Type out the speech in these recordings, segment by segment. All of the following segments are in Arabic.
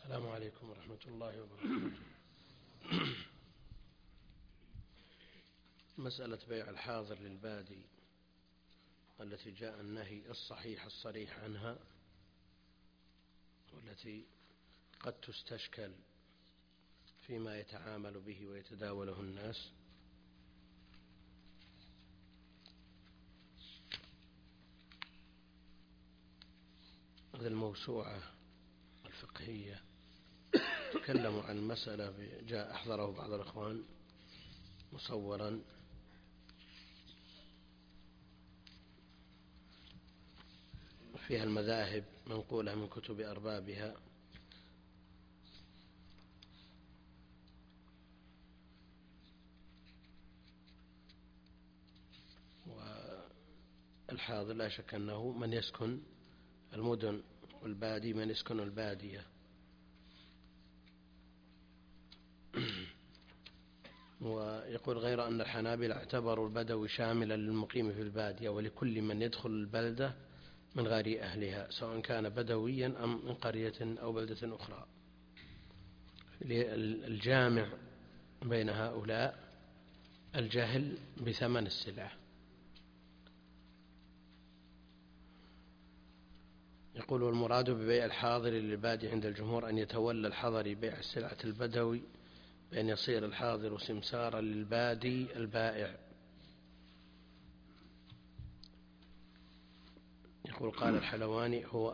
السلام عليكم ورحمة الله وبركاته. مسألة بيع الحاضر للبادي التي جاء النهي الصحيح الصريح عنها، والتي قد تستشكل فيما يتعامل به ويتداوله الناس. هذه الموسوعة الفقهية تكلموا عن المسألة، جاء أحضره بعض الأخوان مصورا، فيها المذاهب منقولة من كتب أربابها، والحاضر لا شك أنه من يسكن المدن، والبادي من يسكن البادية. ويقول غير أن الحنابلة اعتبروا البدوي شاملا للمقيم في البادية ولكل من يدخل البلدة من غير أهلها، سواء كان بدويا أم من قرية أو بلدة أخرى. الجامع بين هؤلاء الجهل بثمن السلعة. يقول المراد ببيع الحاضر للبادي عند الجمهور أن يتولى الحضري بيع السلعة البدوي، بأن يصير الحاضر سمسارا للبادي البائع. يقول قال الحلواني: هو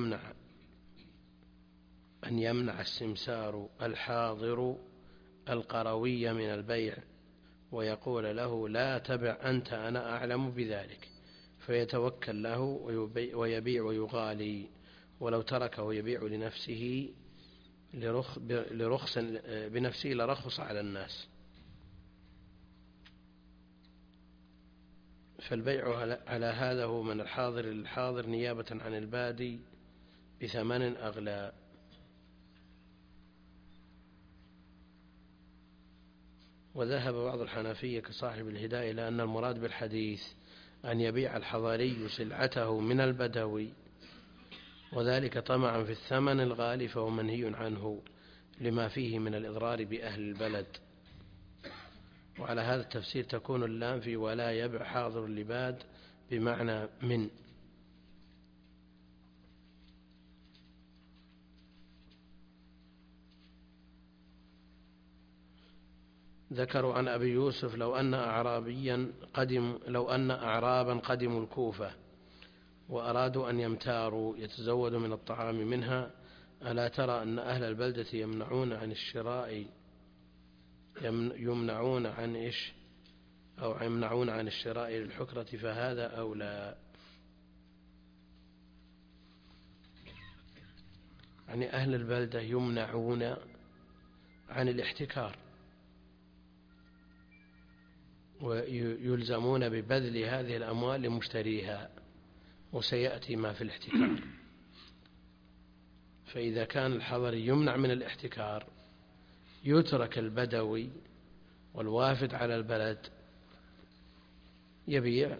أن يمنع السمسار الحاضر القروي من البيع، ويقول له: لا تبع أنت، أنا أعلم بذلك، فيتوكل له ويبيع ويغالي، ولو تركه يبيع لنفسه بنفسه لرخص على الناس. فالبيع على هذا هو من الحاضر للحاضر نيابة عن البادي بثمن أغلى. وذهب بعض الحنفية كصاحب الهداية إلى أن المراد بالحديث أن يبيع الحضري سلعته من البدوي، وذلك طمعا في الثمن الغالي، فهو منهي عنه لما فيه من الإضرار بأهل البلد. وعلى هذا التفسير تكون اللام في ولا يبع حاضر اللباد بمعنى من. ذكروا عن أبي يوسف: لو أن أعرابا قدموا الكوفة وأرادوا أن يمتاروا يتزودوا من الطعام منها، ألا ترى أن أهل البلدة يمنعون عن الشراء للحكرة، فهذا أولى. يعني أهل البلدة يمنعون عن الاحتكار، ويلزمون ببذل هذه الأموال لمشتريها، وسيأتي ما في الاحتكار. فإذا كان الحضر يمنع من الاحتكار، يترك البدوي والوافد على البلد يبيع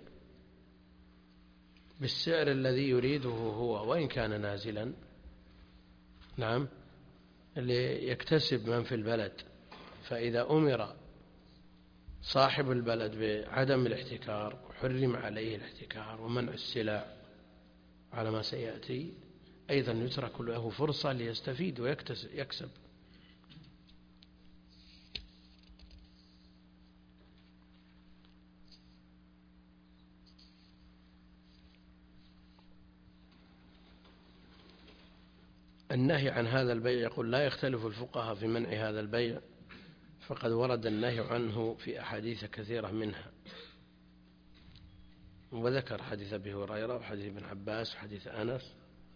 بالسعر الذي يريده هو، وإن كان نازلا، نعم، ليكتسب من في البلد. فإذا أمر صاحب البلد بعدم الاحتكار وحرم عليه الاحتكار ومنع السلع على ما سيأتي، أيضا يترك له فرصة ليستفيد ويكسب. النهي عن هذا البيع، يقول: لا يختلف الفقهاء في منع هذا البيع، فقد ورد النهي عنه في أحاديث كثيرة منها. وذكر حديث أبي هريرة وحديث ابن عباس وحديث أنس،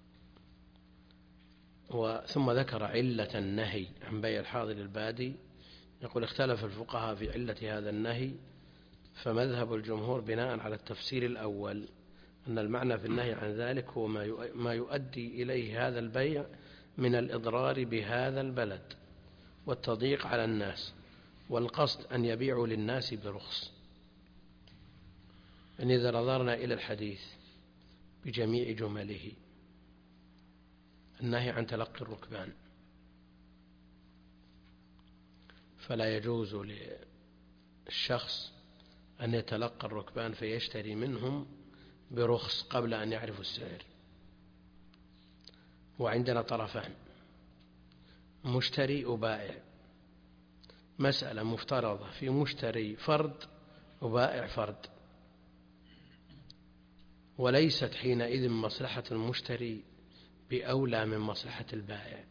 ثم ذكر علة النهي عن بيع الحاضر البادي. يقول: اختلف الفقهاء في علة هذا النهي، فمذهب الجمهور بناء على التفسير الأول أن المعنى في النهي عن ذلك هو ما يؤدي إليه هذا البيع من الإضرار بهذا البلد والتضييق على الناس، والقصد أن يبيعوا للناس برخص. إن إذا نظرنا إلى الحديث بجميع جمله، النهي عن تلقي الركبان فلا يجوز للشخص أن يتلقى الركبان فيشتري منهم برخص قبل أن يعرفوا السعر. وعندنا طرفان، مشتري وبائع. مسألة مفترضة في مشتري فرد وبائع فرد، وليست حينئذ مصلحة المشتري بأولى من مصلحة البائع.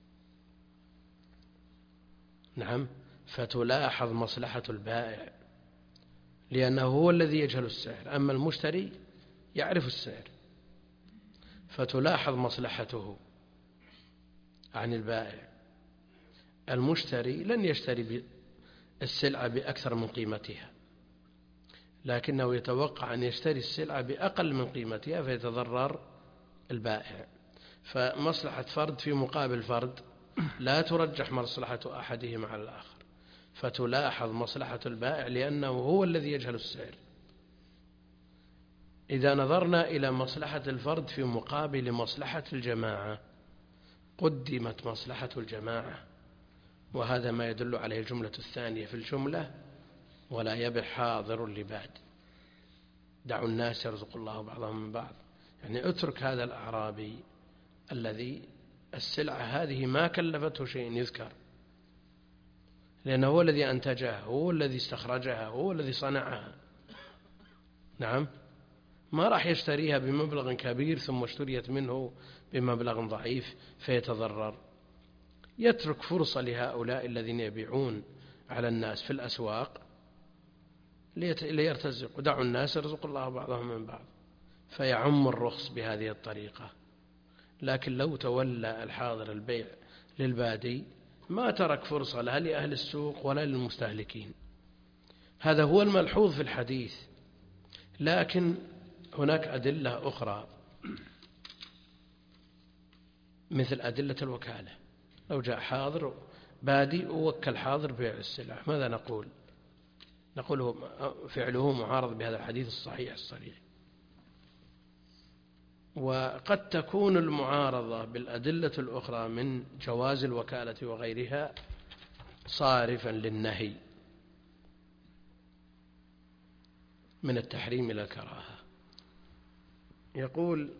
نعم، فتلاحظ مصلحة البائع لأنه هو الذي يجهل السعر، أما المشتري يعرف السعر، فتلاحظ مصلحته عن البائع. المشتري لن يشتري السلعة بأكثر من قيمتها، لكنه يتوقع أن يشتري السلعة بأقل من قيمتها فيتضرر البائع. فمصلحة فرد في مقابل فرد لا ترجح مصلحة أحدهما على الآخر، فتلاحظ مصلحة البائع لأنه هو الذي يجهل السعر. إذا نظرنا إلى مصلحة الفرد في مقابل مصلحة الجماعة قدمت مصلحة الجماعة، وهذا ما يدل عليه الجملة الثانية في الجملة: ولا يبع حاضر لباد. دعوا الناس يرزق الله بعضهم من بعض، يعني اترك هذا الأعرابي الذي السلعة هذه ما كلفته شيء يذكر، لأنه هو الذي أنتجها، هو الذي استخرجها، هو الذي صنعها. نعم، ما راح يشتريها بمبلغ كبير ثم اشتريت منه بمبلغ ضعيف فيتضرر. يترك فرصة لهؤلاء الذين يبيعون على الناس في الأسواق ليرتزقوا. دعوا الناس يرزق الله بعضهم من بعض، فيعم الرخص بهذه الطريقة. لكن لو تولى الحاضر البيع للبادي ما ترك فرصة لا لأهل السوق ولا للمستهلكين. هذا هو الملحوظ في الحديث. لكن هناك أدلة أخرى مثل أدلة الوكالة. لو جاء حاضر بادي ووكل حاضر بيع السلع، ماذا نقول؟ نقول فعله معارض بهذا الحديث الصحيح الصريح. وقد تكون المعارضة بالأدلة الأخرى من جواز الوكالة وغيرها صارفا للنهي من التحريم إلى الكراهة. يقول: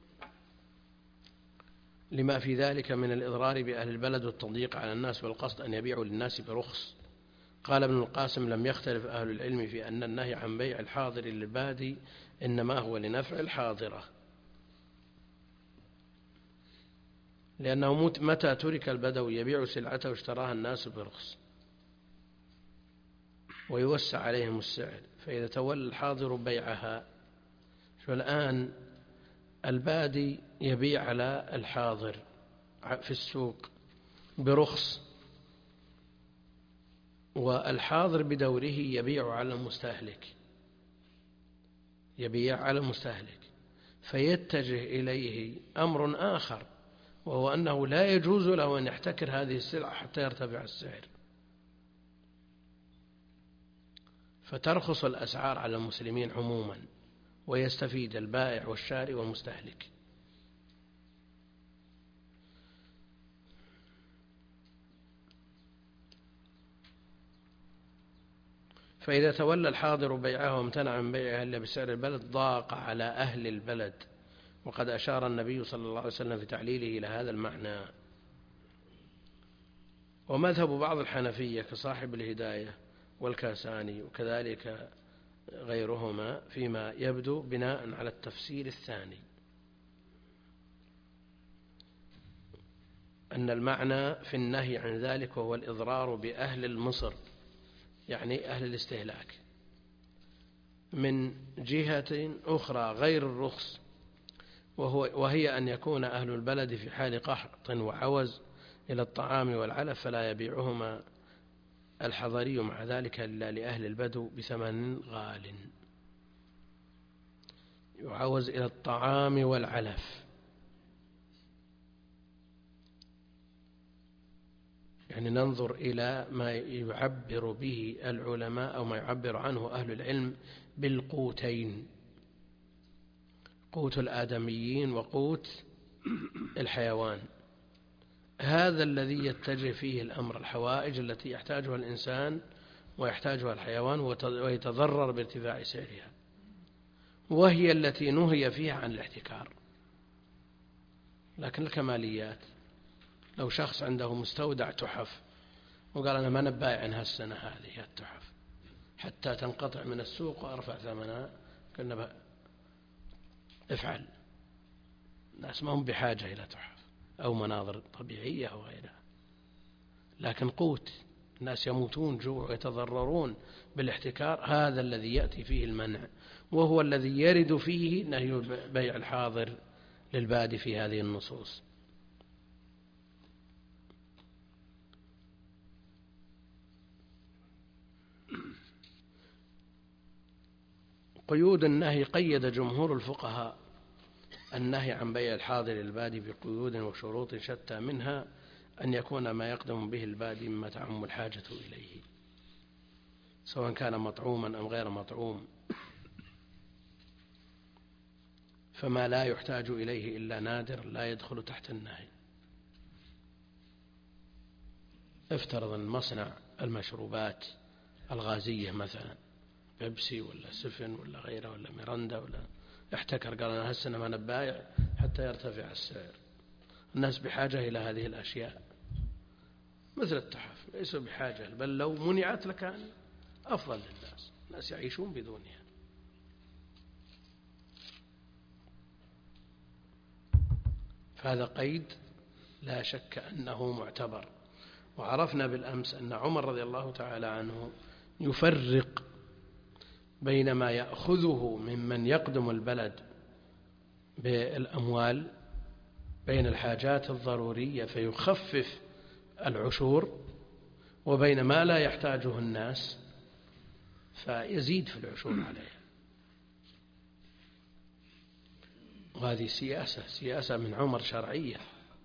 لما في ذلك من الإضرار بأهل البلد والتضييق على الناس والقصد أن يبيعوا للناس برخص. قال ابن القاسم: لم يختلف أهل العلم في أن النهي عن بيع الحاضر للبادي إنما هو لنفع الحاضرة، لأنه متى ترك البدوي يبيع سلعته اشتراها الناس برخص ويوسع عليهم السعر، فإذا تولى الحاضر بيعها. فالآن البادي يبيع على الحاضر في السوق برخص، والحاضر بدوره يبيع على المستهلك، يبيع على المستهلك، فيتجه إليه أمر آخر، وهو أنه لا يجوز له أن يحتكر هذه السلعة حتى يرتفع السعر، فترخص الأسعار على المسلمين عموما ويستفيد البائع والشاري والمستهلك. فإذا تولى الحاضر بيعها وامتنع من بيعها إلا بسعر البلد ضاق على أهل البلد، وقد أشار النبي صلى الله عليه وسلم في تعليله إلى هذا المعنى. ومذهب بعض الحنفية كصاحب الهداية والكاساني وكذلك غيرهما فيما يبدو بناء على التفسير الثاني، أن المعنى في النهي عن ذلك وهو الإضرار بأهل المصر، يعني أهل الاستهلاك، من جهة أخرى غير الرخص، وهي أن يكون أهل البلد في حال قحط وعوز إلى الطعام والعلف فلا يبيعهما الحضري مع ذلك إلا لأهل البدو بثمن غال. يعوز إلى الطعام والعلف، يعني ننظر إلى ما يعبر به العلماء أو ما يعبر عنه أهل العلم بالقوتين: قوت الآدميين وقوت الحيوان. هذا الذي يتجه فيه الأمر، الحوائج التي يحتاجها الإنسان ويحتاجها الحيوان ويتضرر بارتفاع سعرها، وهي التي نهي فيها عن الاحتكار. لكن الكماليات، لو شخص عنده مستودع تحف وقال أنا ما نبايع عنها السنة هذه التحف حتى تنقطع من السوق وأرفع ثمنها، قلنا افعل. الناس ما هم بحاجة إلى تحف أو مناظر طبيعية أو غيرها، لكن قوت، الناس يموتون جوع ويتضررون بالاحتكار، هذا الذي يأتي فيه المنع، وهو الذي يرد فيه نهي بيع الحاضر للبادي في هذه النصوص. قيود النهي، قيد جمهور الفقهاء النهي عن بيع الحاضر للبادي بقيود وشروط شتى، منها أن يكون ما يقدم به البادي مما تعم الحاجة إليه، سواء كان مطعوما أم غير مطعوم، فما لا يحتاج إليه إلا نادر لا يدخل تحت النهي. افترض أن مصنع المشروبات الغازية مثلا بيبسي ولا سفن ولا غيره ولا ميرندا ولا احتكر، قال أنا هالسنة ما نبايع حتى يرتفع السعر. الناس بحاجة إلى هذه الأشياء مثل التحف، ليسوا بحاجة، بل لو منعت لكان أفضل للناس، الناس يعيشون بدونها. فهذا قيد لا شك أنه معتبر. وعرفنا بالأمس أن عمر رضي الله تعالى عنه يفرق بين ما يأخذه ممن يقدم البلد بالأموال بين الحاجات الضرورية فيخفف العشور، وبين ما لا يحتاجه الناس فيزيد في العشور عليه. وهذه سياسة من عمر شرعية.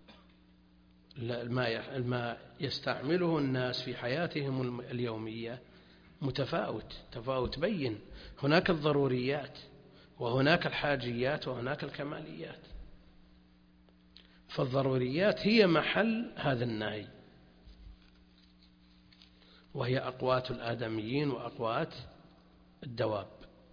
ما يستعمله الناس في حياتهم اليومية تفاوت بين، هناك الضروريات وهناك الحاجيات وهناك الكماليات. فالضروريات هي محل هذا النهي، وهي أقوات الآدميين وأقوات الدواب.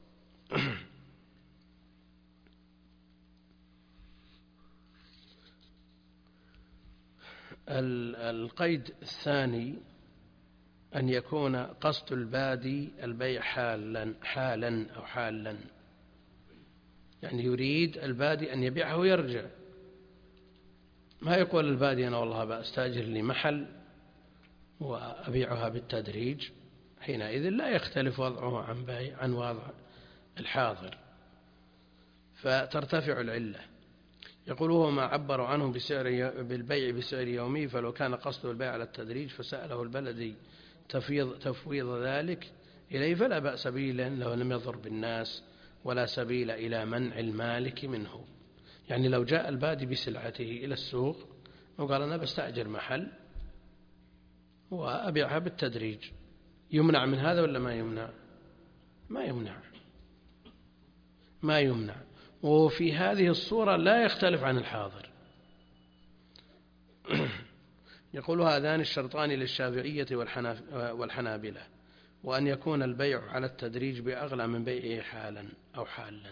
القيد الثاني أن يكون قصد البادي البيع حالا أو حالا، يعني يريد البادي أن يبيعه ويرجع، ما يقول البادي أنا والله بأستأجر لي محل وأبيعها بالتدريج، حينئذ لا يختلف وضعه عن وضع الحاضر فترتفع العلة. يقول هو ما عبروا عنه بالبيع بسعر يومي، فلو كان قصده البيع على التدريج فسأله البلدي تفويض ذلك إليه فلا بأس به، لأنه لم يضر بالناس ولا سبيل إلى منع المالك منه. يعني لو جاء البادي بسلعته إلى السوق وقال أنا بستأجر محل وأبيعها بالتدريج، يمنع من هذا ولا ما يمنع؟ ما يمنع. وفي هذه الصورة لا يختلف عن الحاضر. يقول هذان الشرطان للشافعية والحنابلة، وأن يكون البيع على التدريج بأغلى من بيعه حالا أو حالا،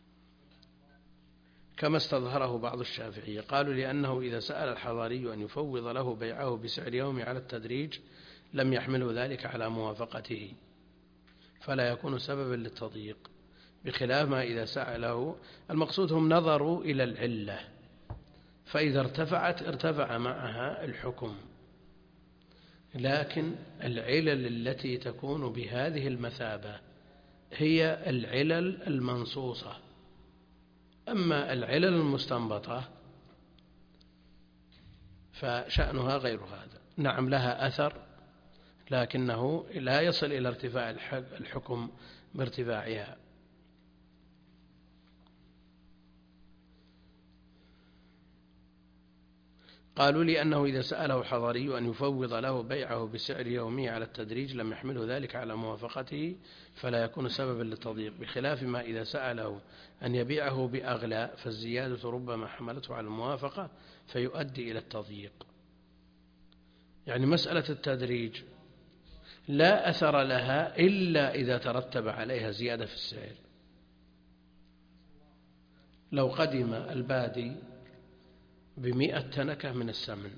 كما استظهره بعض الشافعية. قالوا لأنه إذا سأل الحضاري أن يفوض له بيعه بسعر يومي على التدريج لم يحمله ذلك على موافقته، فلا يكون سببا للتضييق، بخلاف ما إذا سأله. المقصود هم نظروا إلى العلة، فإذا ارتفع معها الحكم. لكن العلل التي تكون بهذه المثابة هي العلل المنصوصة، أما العلل المستنبطة فشأنها غير هذا. نعم لها أثر، لكنه لا يصل إلى ارتفاع الحكم بارتفاعها. قالوا لأنه إذا سأله الحضري أن يفوض له بيعه بسعر يومي على التدريج لم يحمله ذلك على موافقته، فلا يكون سببا للتضييق، بخلاف ما إذا سأله أن يبيعه بأغلى فالزيادة ربما حملته على الموافقة فيؤدي إلى التضييق. يعني مسألة التدريج لا أثر لها إلا إذا ترتب عليها زيادة في السعر. لو قدم البادي ب100 تنكة من السمن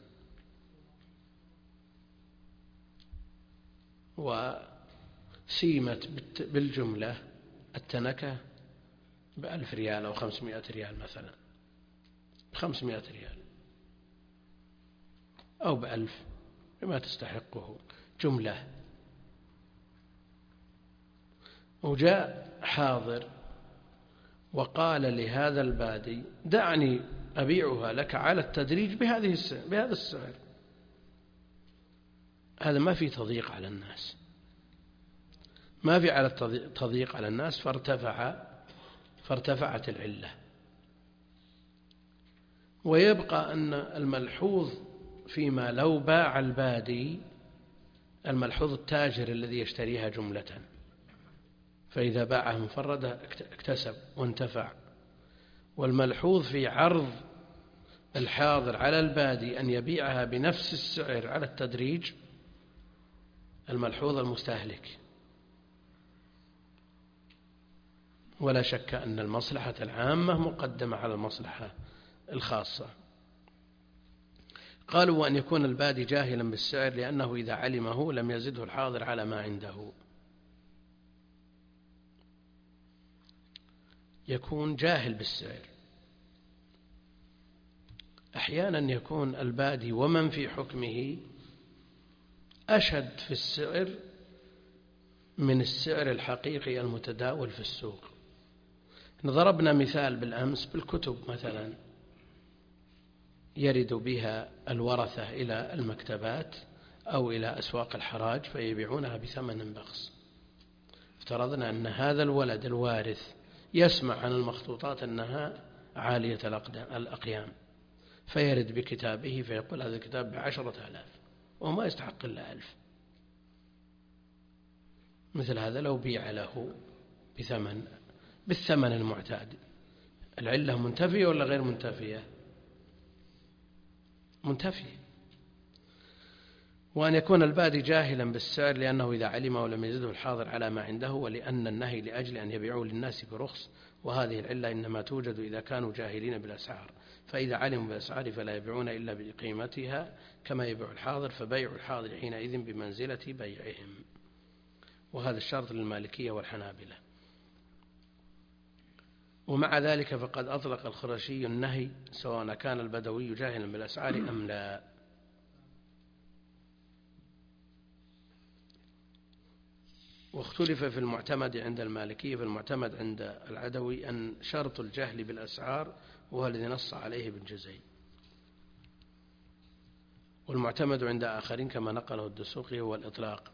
وسيمت بالجملة التنكة ب1000 ريال أو 500 ريال مثلا، 500 ريال أو ب1000 بما تستحقه جملة، وجاء حاضر وقال لهذا البادي دعني أبيعها لك على التدريج بهذا السعر، هذا ما في تضييق على الناس، ما في على تضييق على الناس، فارتفعت العلة. ويبقى أن الملحوظ فيما لو باع البادي، الملحوظ التاجر الذي يشتريها جملة، فإذا باعها مفردة اكتسب وانتفع. والملحوظ في عرض الحاضر على البادي أن يبيعها بنفس السعر على التدريج، الملحوظ المستهلك. ولا شك أن المصلحة العامة مقدمة على المصلحة الخاصة. قالوا وأن يكون البادي جاهلا بالسعر، لأنه إذا علمه لم يزده الحاضر على ما عنده. يكون جاهل بالسعر. أحيانا يكون البادي ومن في حكمه أشد في السعر من السعر الحقيقي المتداول في السوق. ضربنا مثال بالأمس بالكتب مثلا، يرد بها الورثة إلى المكتبات أو إلى أسواق الحراج فيبيعونها بثمن بخس. افترضنا أن هذا الولد الوارث يسمع عن المخطوطات أنها عالية الأقيام، فيرد بكتابه فيقول هذا الكتاب ب10,000 وما يستحق إلا 1000. مثل هذا لو بيع له بالثمن المعتاد، العلة منتفية ولا غير منتفية؟ منتفية. وأن يكون البادي جاهلا بالسعر، لأنه إذا علمه ولم يزده الحاضر على ما عنده، ولأن النهي لأجل أن يبيعوا للناس برخص، وهذه العلة إنما توجد إذا كانوا جاهلين بالأسعار، فإذا علموا بالأسعار فلا يبيعون إلا بقيمتها كما يبيع الحاضر، فبيع الحاضر حينئذ بمنزلة بيعهم. وهذا الشرط للمالكية والحنابلة. ومع ذلك فقد أطلق الخرشي النهي سواء كان البدوي جاهلا بالأسعار أم لا. واختلف في المعتمد عند المالكية. في المعتمد عند العدوي أن شرط الجهل بالأسعار وهو الذي نص عليه ابن جزي، والمعتمد عند آخرين كما نقله الدسوقي هو الإطلاق.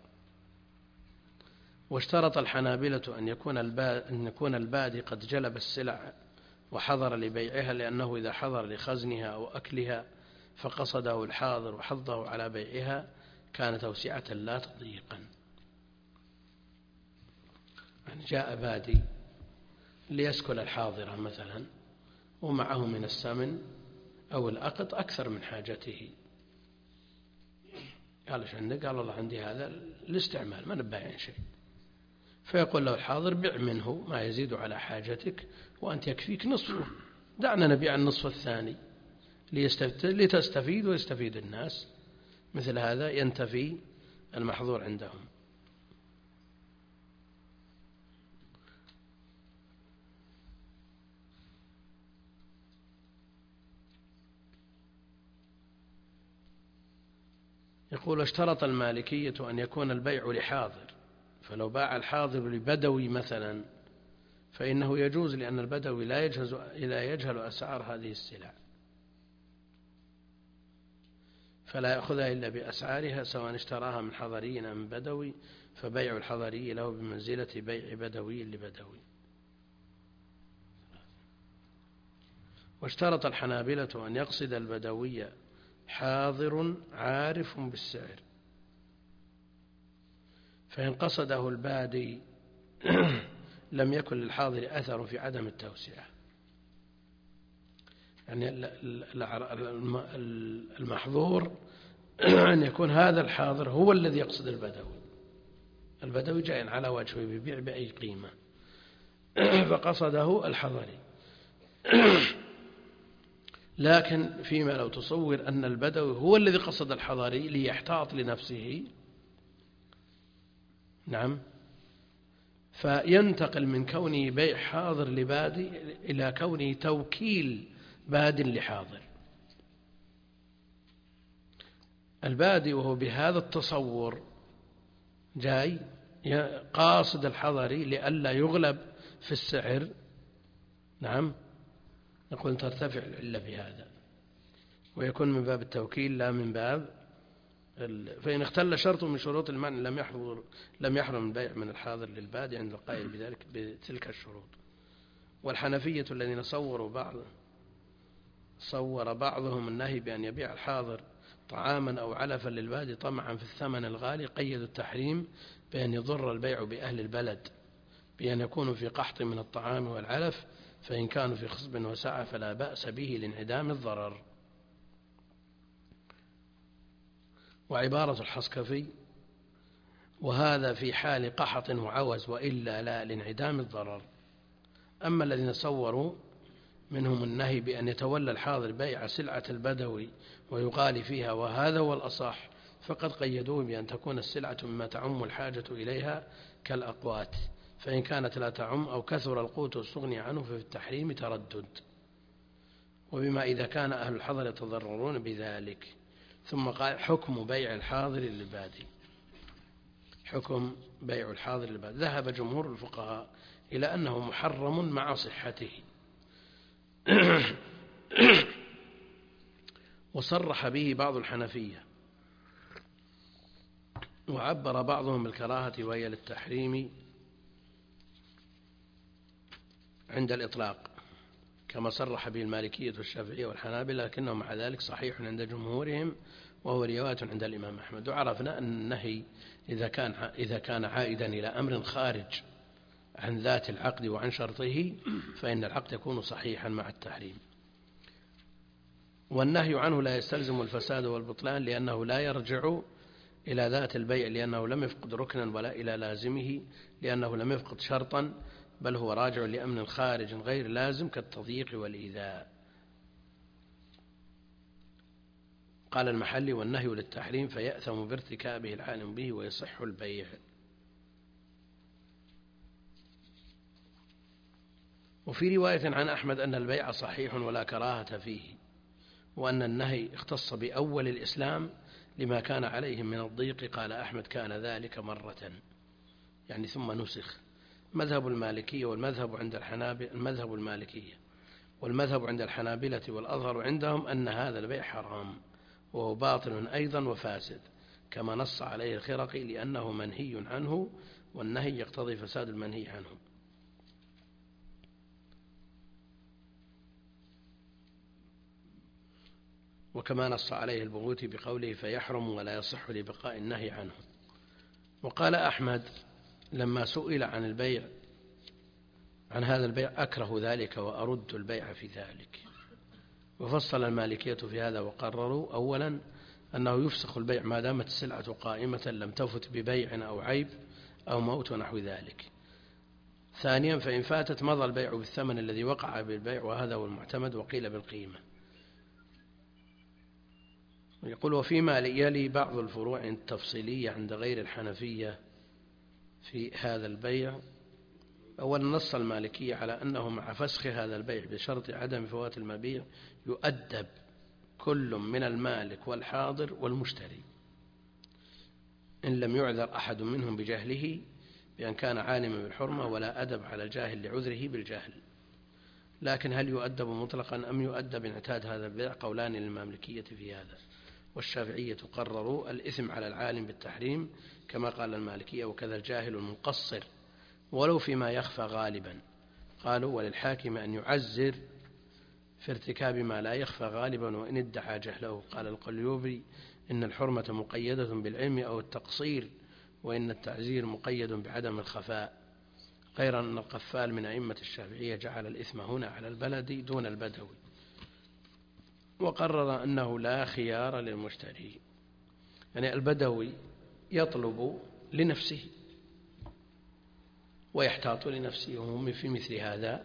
واشترط الحنابلة أن يكون البادي قد جلب السلع وحضر لبيعها، لأنه إذا حضر لخزنها أو أكلها فقصده الحاضر وحضه على بيعها كان توسعة لا تضييقا. يعني جاء بادي ليسكن الحاضرة مثلا ومعه من السمن أو الأقط أكثر من حاجته، قال ايش عندك؟ قال والله عندي هذا الاستعمال ما نبايع شيء، فيقول له الحاضر بيع منه ما يزيد على حاجتك وأنت يكفيك نصفه، دعنا نبيع النصف الثاني لتستفيد ويستفيد الناس. مثل هذا ينتفي المحظور عندهم. يقول اشترط المالكية أن يكون البيع لحاضر، فلو باع الحاضر لبدوي مثلا فإنه يجوز، لأن البدوي لا يجهل أسعار هذه السلع، فلا يأخذها إلا بأسعارها سواء اشتراها من حضري أم من بدوي، فبيع الحضري له بمنزلة بيع بدوي لبدوي. واشترط الحنابلة أن يقصد البدوي حاضر عارف بالسعر، فإن قصده البادي لم يكن للحاضر أثر في عدم التوسعة. يعني المحظور أن يكون هذا الحاضر هو الذي يقصد البدوي جاء على وجهه يبيع بأي قيمة فقصده الحضري. لكن فيما لو تصور أن البدوي هو الذي قصد الحضري ليحتاط لنفسه، نعم، فينتقل من كونه بيع حاضر لبادي إلى كونه توكيل باد لحاضر. البادي وهو بهذا التصور جاي قاصد الحضري لئلا يغلب في السعر، نعم، نقول ترتفع العلة بهذا ويكون من باب التوكيل لا من باب فإن اختل شرط من شروط المنع لم يحرم البيع من الحاضر للبادي عند القائل بذلك بتلك الشروط. والحنفية الذين صور بعضهم النهي بأن يبيع الحاضر طعاما أو علفا للبادي طمعا في الثمن الغالي قيدوا التحريم بأن يضر البيع بأهل البلد بأن يكونوا في قحط من الطعام والعلف، فإن كانوا في خصب وسعة فلا بأس به لانعدام الضرر. وعبارة الحصكفي وهذا في حال قحط وعوز وإلا لا لانعدام الضرر. أما الذين صوروا منهم النهي بأن يتولى الحاضر بيع سلعة البدوي ويغالي فيها وهذا هو الأصح، فقد قيدوه بأن تكون السلعة مما تعم الحاجة إليها كالأقوات، فإن كانت لا تعم أو كثر القوت واستغني عنه ففي التحريم تردد. وبما إذا كان أهل الحضر يتضررون بذلك. ثم قال حكم بيع الحاضر للبادي. حكم بيع الحاضر للبادي، ذهب جمهور الفقهاء إلى أنه محرم مع صحته وصرح به بعض الحنفية، وعبر بعضهم بالكراهة وهي للتحريم عند الإطلاق كما صرح به المالكية والشافعية والحنابلة، لكنه مع ذلك صحيح عند جمهورهم وهو رواية عند الإمام أحمد. وعرفنا أن النهي إذا كان عائدا إلى أمر خارج عن ذات العقد وعن شرطه فإن العقد يكون صحيحا مع التحريم. والنهي عنه لا يستلزم الفساد والبطلان لأنه لا يرجع إلى ذات البيع لأنه لم يفقد ركنا، ولا إلى لازمه لأنه لم يفقد شرطا، بل هو راجع لأمن خارج غير لازم كالتضييق والإيذاء. قال المحلي والنهي للتحريم فيأثم بارتكابه العالم به ويصح البيع. وفي رواية عن أحمد أن البيع صحيح ولا كراهة فيه، وأن النهي اختص بأول الإسلام لما كان عليهم من الضيق. قال أحمد كان ذلك مرة، يعني ثم نسخ. مذهب المالكية والمذهب عند الحنابلة، المذهب المالكية والمذهب عند الحنابلة والأظهر عندهم أن هذا البيع حرام وهو باطل أيضا وفاسد كما نص عليه الخرقي لأنه منهي عنه، والنهي يقتضي فساد المنهي عنه. وكما نص عليه البغوثي بقوله فيحرم ولا يصح لبقاء النهي عنه. وقال أحمد لما سئل عن هذا البيع أكره ذلك وأرد البيع في ذلك. وفصل المالكية في هذا وقرروا أولا أنه يفسخ البيع ما دامت السلعة قائمة لم تفت ببيع أو عيب أو موت ونحو ذلك. ثانيا فإن فاتت مضى البيع بالثمن الذي وقع بالبيع، وهذا هو المعتمد، وقيل بالقيمة. يقول وفيما يلي بعض الفروع التفصيلية عند غير الحنفية في هذا البيع. أولا نص المالكية على أنه مع فسخ هذا البيع بشرط عدم فوات المبيع يؤدب كل من المالك والحاضر والمشتري إن لم يعذر أحد منهم بجهله بأن كان عالما بالحرمة، ولا أدب على الجاهل لعذره بالجهل. لكن هل يؤدب مطلقا أم يؤدب إن اعتاد هذا البيع؟ قولان للمالكية في هذا. والشافعية قرروا الإثم على العالم بالتحريم كما قال المالكية، وكذا الجاهل المقصر ولو فيما يخفى غالبا. قالوا وللحاكم أن يعزر في ارتكاب ما لا يخفى غالبا وإن ادعى جهله. قال القليوبي إن الحرمة مقيدة بالعلم أو التقصير، وإن التعزير مقيد بعدم الخفاء، غير أن القفال من أئمة الشافعية جعل الإثم هنا على البلد دون البدوي، وقرر أنه لا خيار للمشتري. يعني البدوي يطلب لنفسه ويحتاط لنفسه، وهم في مثل هذا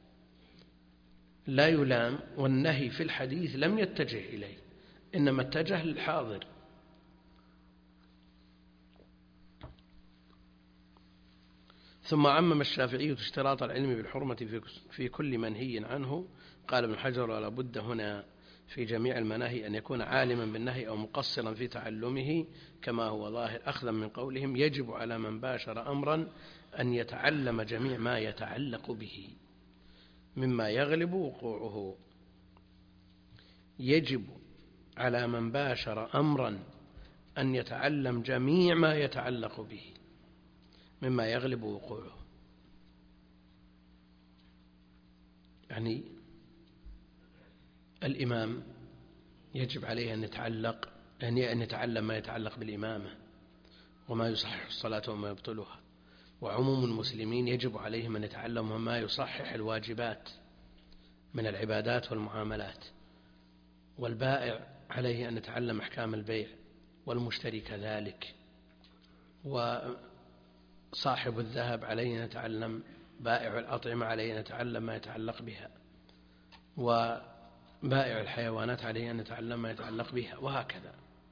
لا يلام، والنهي في الحديث لم يتجه إليه، إنما اتجه للحاضر. ثم عمم الشافعي اشتراط العلم بالحرمة في كل منهي عنه. قال ابن حجر: ولا بد هنا في جميع المناهي أن يكون عالما بالنهي أو مقصرا في تعلمه، كما هو ظاهر أخذا من قولهم: يجب على من باشر أمرا أن يتعلم جميع ما يتعلق به مما يغلب وقوعه. يجب على من باشر أمرا أن يتعلم جميع ما يتعلق به مما يغلب وقوعه. يعني الإمام يجب عليه أن يتعلم ما يتعلق بالإمامة وما يصحح الصلاة وما يبطلها. وعموم المسلمين يجب عليهم أن يتعلموا ما يصحح الواجبات من العبادات والمعاملات. والبائع عليه أن يتعلم أحكام البيع، والمشتري كذلك. وصاحب الذهب عليه أن يتعلم، بائع الأطعمة عليه أن يتعلم ما يتعلق بها، وبائع الحيوانات عليه أن يتعلم ما يتعلق بها، وهكذا.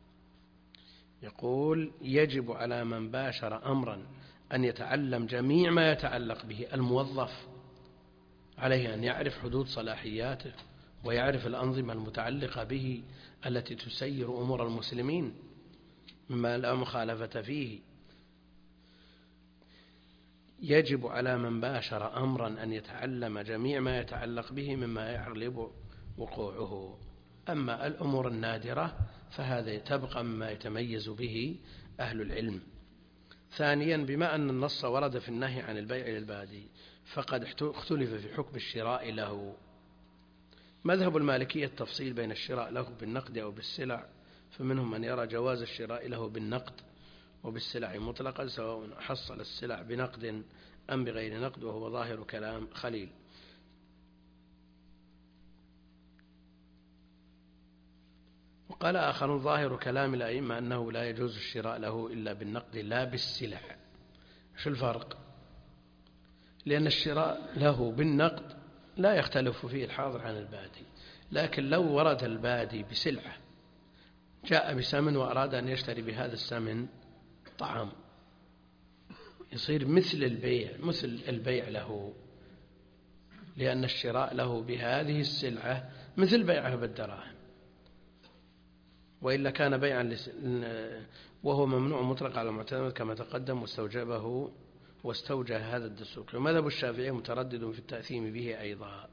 يقول: يجب على من باشر أمرا أن يتعلم جميع ما يتعلق به. الموظف عليه أن يعرف حدود صلاحياته، ويعرف الأنظمة المتعلقة به التي تسير أمور المسلمين مما لا مخالفة فيه. يجب على من باشر أمرا أن يتعلم جميع ما يتعلق به مما يغلب وقوعه. أما الأمور النادرة فهذا تبقى مما يتميز به أهل العلم. ثانيا، بما أن النص ورد في النهي عن البيع للبادي، فقد اختلف في حكم الشراء له. مذهب المالكية التفصيل بين الشراء له بالنقد أو بالسلع، فمنهم من يرى جواز الشراء له بالنقد وبالسلع مطلقا، سواء حصل السلع بنقد أم بغير نقد، وهو ظاهر كلام خليل. وقال آخر: ظاهر كلام الأئمة أنه لا يجوز الشراء له إلا بالنقد لا بالسلع. شو الفرق؟ لأن الشراء له بالنقد لا يختلف فيه الحاضر عن البادي، لكن لو ورد البادي بسلعة، جاء بثمن وأراد أن يشتري بهذا الثمن طعام، يصير مثل البيع له، لأن الشراء له بهذه السلعة مثل بيعه بالدراهم، وإلا كان بيعا وهو ممنوع مطلق على المعتمد كما تقدم، واستوجه هذا الدسوقي. ومذهب الشافعي متردد في التأثيم به أيضا.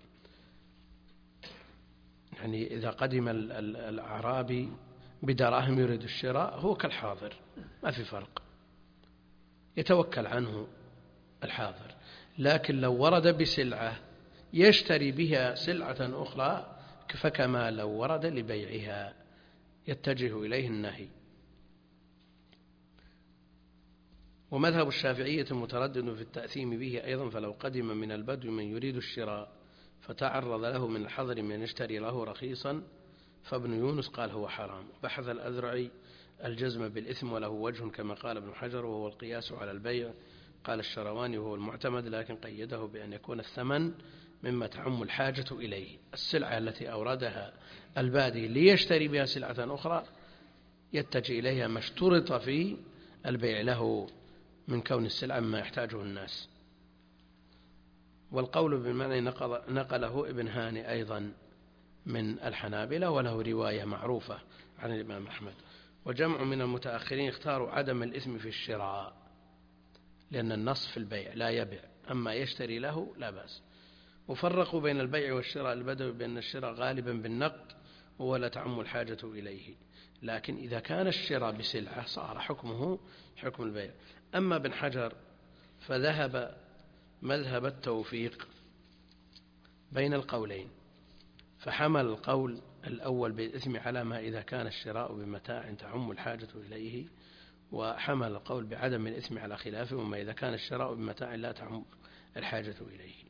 يعني إذا قدم الأعرابي بدراهم يريد الشراء، هو كالحاضر، ما في فرق، يتوكل عنه الحاضر. لكن لو ورد بسلعة يشتري بها سلعة أخرى، فكما لو ورد لبيعها، يتجه إليه النهي. ومذهب الشافعية متردد في التأثيم به أيضا، فلو قدم من البدو من يريد الشراء فتعرض له من الحضر من يشتري له رخيصا، فابن يونس قال هو حرام. بحث الأذرعي الجزم بالإثم وله وجه كما قال ابن حجر، وهو القياس على البيع. قال الشرواني وهو المعتمد، لكن قيده بأن يكون الثمن مما تعم الحاجة إليه. السلعة التي أوردها البادي ليشتري بها سلعة أخرى يتجه إليها ما اشترط في البيع له من كون السلعة مما يحتاجه الناس. والقول بالمعنى نقله ابن هاني أيضا من الحنابلة، وله رواية معروفة عن الإمام أحمد. وجمع من المتأخرين اختاروا عدم الإثم في الشراء، لأن النص في البيع لا يبيع، أما يشتري له لا بأس. وفرقوا بين البيع والشراء البدوي بأن الشراء غالبا بالنقد ولا تعم الحاجة إليه، لكن إذا كان الشراء بسلعة صار حكمه حكم البيع. أما ابن حجر فذهب مذهب التوفيق بين القولين، فحمل القول الأول بالإثم على ما إذا كان الشراء بمتاع تعم الحاجة إليه، وحمل القول بعدم الإثم على خلافه وما إذا كان الشراء بمتاع لا تعم الحاجة إليه.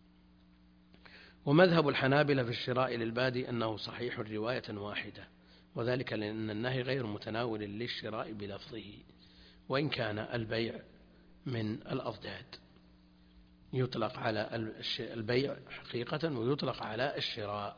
ومذهب الحنابلة في الشراء للبادي أنه صحيح رواية واحدة، وذلك لأن النهي غير متناول للشراء بلفظه، وإن كان البيع من الأضداد، يطلق على البيع حقيقة ويطلق على الشراء.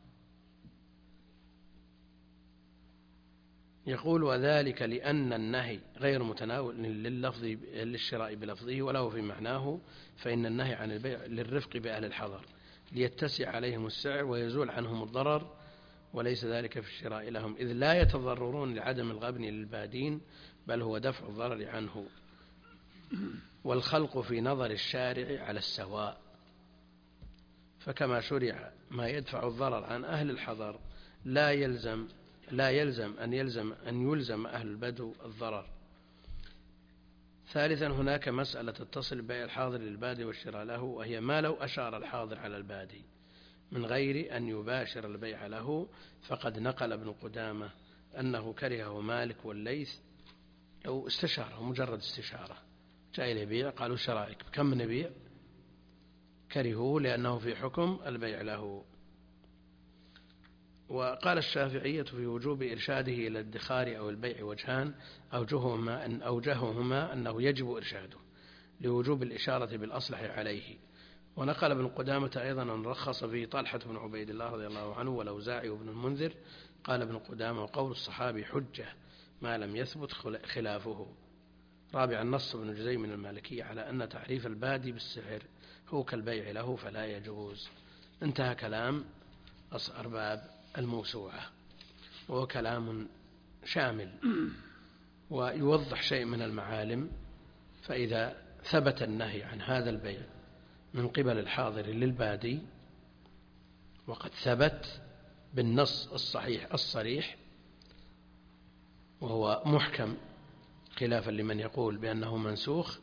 يقول وذلك لأن النهي غير متناول للشراء بلفظه وله في معناه، فإن النهي عن البيع للرفق بأهل الحضر ليتسع عليهم السعر ويزول عنهم الضرر، وليس ذلك في الشراء لهم، إذ لا يتضررون لعدم الغبن للبادين، بل هو دفع الضرر عنه. والخلق في نظر الشارع على السواء، فكما شرع ما يدفع الضرر عن أهل الحضر لا يلزم أن يلزم أهل البدو الضرر. ثالثا، هناك مسألة تتصل بين الحاضر للبادي والشراء له، وهي ما لو أشار الحاضر على البادي من غير أن يباشر البيع له، فقد نقل ابن قدامة أنه كرهه مالك والليث، أو استشاره مجرد استشارة، جاء إلى بيع قالوا شرائك كم نبيع، كرهوه لأنه في حكم البيع له. وقال الشافعية في وجوب إرشاده إلى الادخار أو البيع وجهان، أوجههما أنه يجب إرشاده لوجوب الإشارة بالأصلح عليه. ونقل ابن قدامة أيضا أن رخص فيه طلحة بن عبيد الله رضي الله عنه والأوزاعي وابن المنذر. قال ابن قدامة وقول الصحابي حجة ما لم يثبت خلافه. رابعا، نص ابن جزي من المالكية على أن تعريف البادي بالسعر هو كالبيع له فلا يجوز. انتهى كلام أرباب الموسوعة، وهو كلام شامل ويوضح شيء من المعالم. فإذا ثبت النهي عن هذا البيع من قبل الحاضر للبادي، وقد ثبت بالنص الصحيح الصريح وهو محكم خلافا لمن يقول بأنه منسوخ،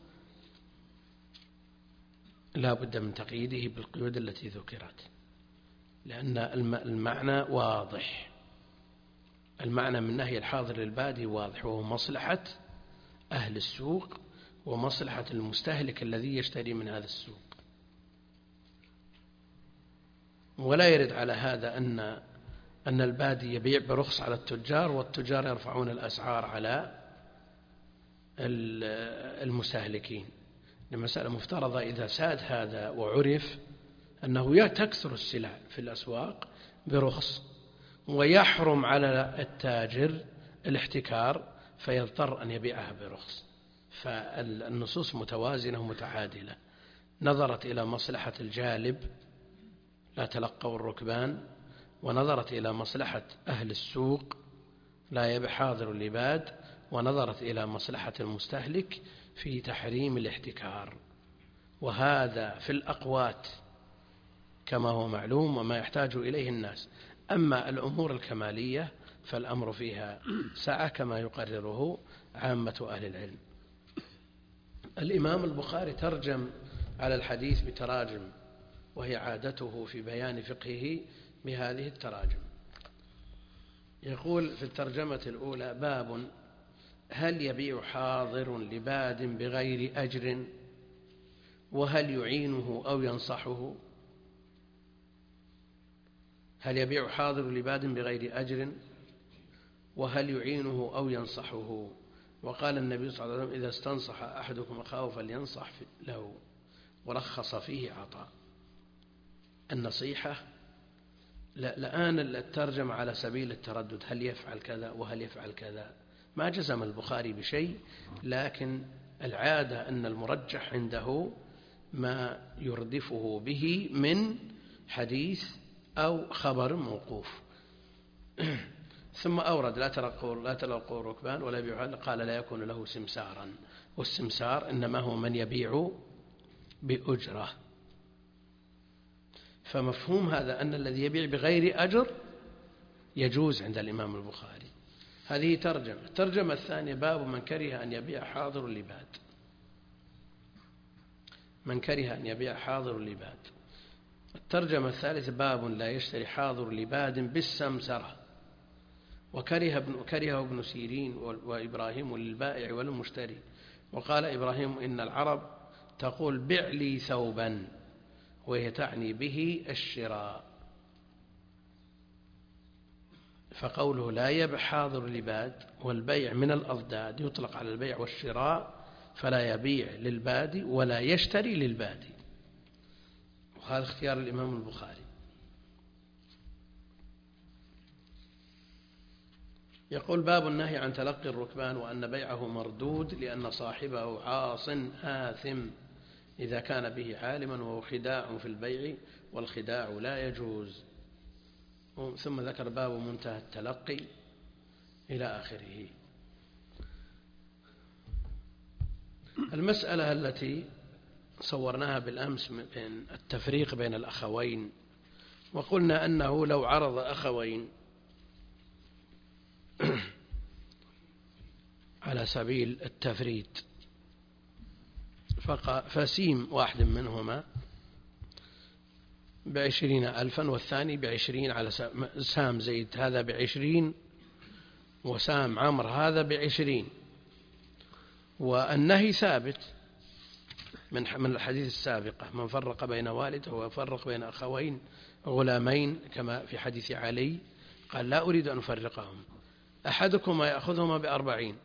لا بد من تقييده بالقيود التي ذكرت، لأن المعنى واضح. المعنى من نهي الحاضر للبادي واضح، وهو مصلحة أهل السوق ومصلحة المستهلك الذي يشتري من هذا السوق. ولا يرد على هذا أن البادي يبيع برخص على التجار والتجار يرفعون الأسعار على المستهلكين. المسألة مفترضة إذا ساد هذا وعرف أنه تكثر السلع في الأسواق برخص، ويحرم على التاجر الاحتكار فيضطر أن يبيعها برخص. فالنصوص متوازنة ومتعادلة، نظرت إلى مصلحة الجالب لا تلقوا الركبان، ونظرت إلى مصلحة أهل السوق لا يبيع حاضر اللباد، ونظرت إلى مصلحة المستهلك في تحريم الاحتكار. وهذا في الأقوات كما هو معلوم وما يحتاج إليه الناس. أما الأمور الكمالية فالأمر فيها سعة كما يقرره عامة أهل العلم. الإمام البخاري ترجم على الحديث بتراجم، وهي عادته في بيان فقهه بهذه التراجم. يقول في الترجمة الأولى: باب هل يبيع حاضر لباد بغير أجر، وهل يعينه أو ينصحه؟ هل يبيع حاضر لباد بغير أجر، وهل يعينه أو ينصحه؟ وقال النبي صلى الله عليه وسلم: إذا استنصح أحدكم أخاه فلينصح له، ورخص فيه عطاء. النصيحة الآن الترجم على سبيل التردد، هل يفعل كذا وهل يفعل كذا. ما جزم البخاري بشيء، لكن العادة أن المرجح عنده ما يردفه به من حديث أو خبر موقوف. ثم أورد: لا تلقوا الركبان ولا يبيع، قال: لا يكون له سمسارا، والسمسار إنما هو من يبيع بأجرة. فمفهوم هذا أن الذي يبيع بغير أجر يجوز عند الإمام البخاري. هذه ترجمة. الترجمة الثانية: باب من كره أن يبيع حاضر اللباد. من كره أن يبيع حاضر اللباد. الترجمة الثالثة: باب لا يشتري حاضر لباد بالسمسرة. وكره ابن سيرين وإبراهيم للبائع والمشتري. وقال إبراهيم: إن العرب تقول بع لي ثوبا، وهي تعني به الشراء. فقوله لا يبع حاضر لباد، والبيع من الأضداد يطلق على البيع والشراء، فلا يبيع للبادي ولا يشتري للبادي، وهذا اختيار الإمام البخاري. يقول باب النهي عن تلقي الركبان وأن بيعه مردود لأن صاحبه عاص آثم إذا كان به عالما، وهو خداع في البيع والخداع لا يجوز. ثم ذكر باب منتهى التلقي إلى آخره. المسألة التي صورناها بالأمس من التفريق بين الأخوين، وقلنا أنه لو عرض أخوين على سبيل التفريد فسيم واحد منهما ب20,000 والثاني ب20، على سام زيد هذا ب20 وسام عمر هذا ب20، والنهي ثابت من الحديث السابقة: من فرق بين والده وفرق بين أخوين غلامين، كما في حديث علي قال لا أريد أن أفرقهم، أحدكما يأخذهما ب40،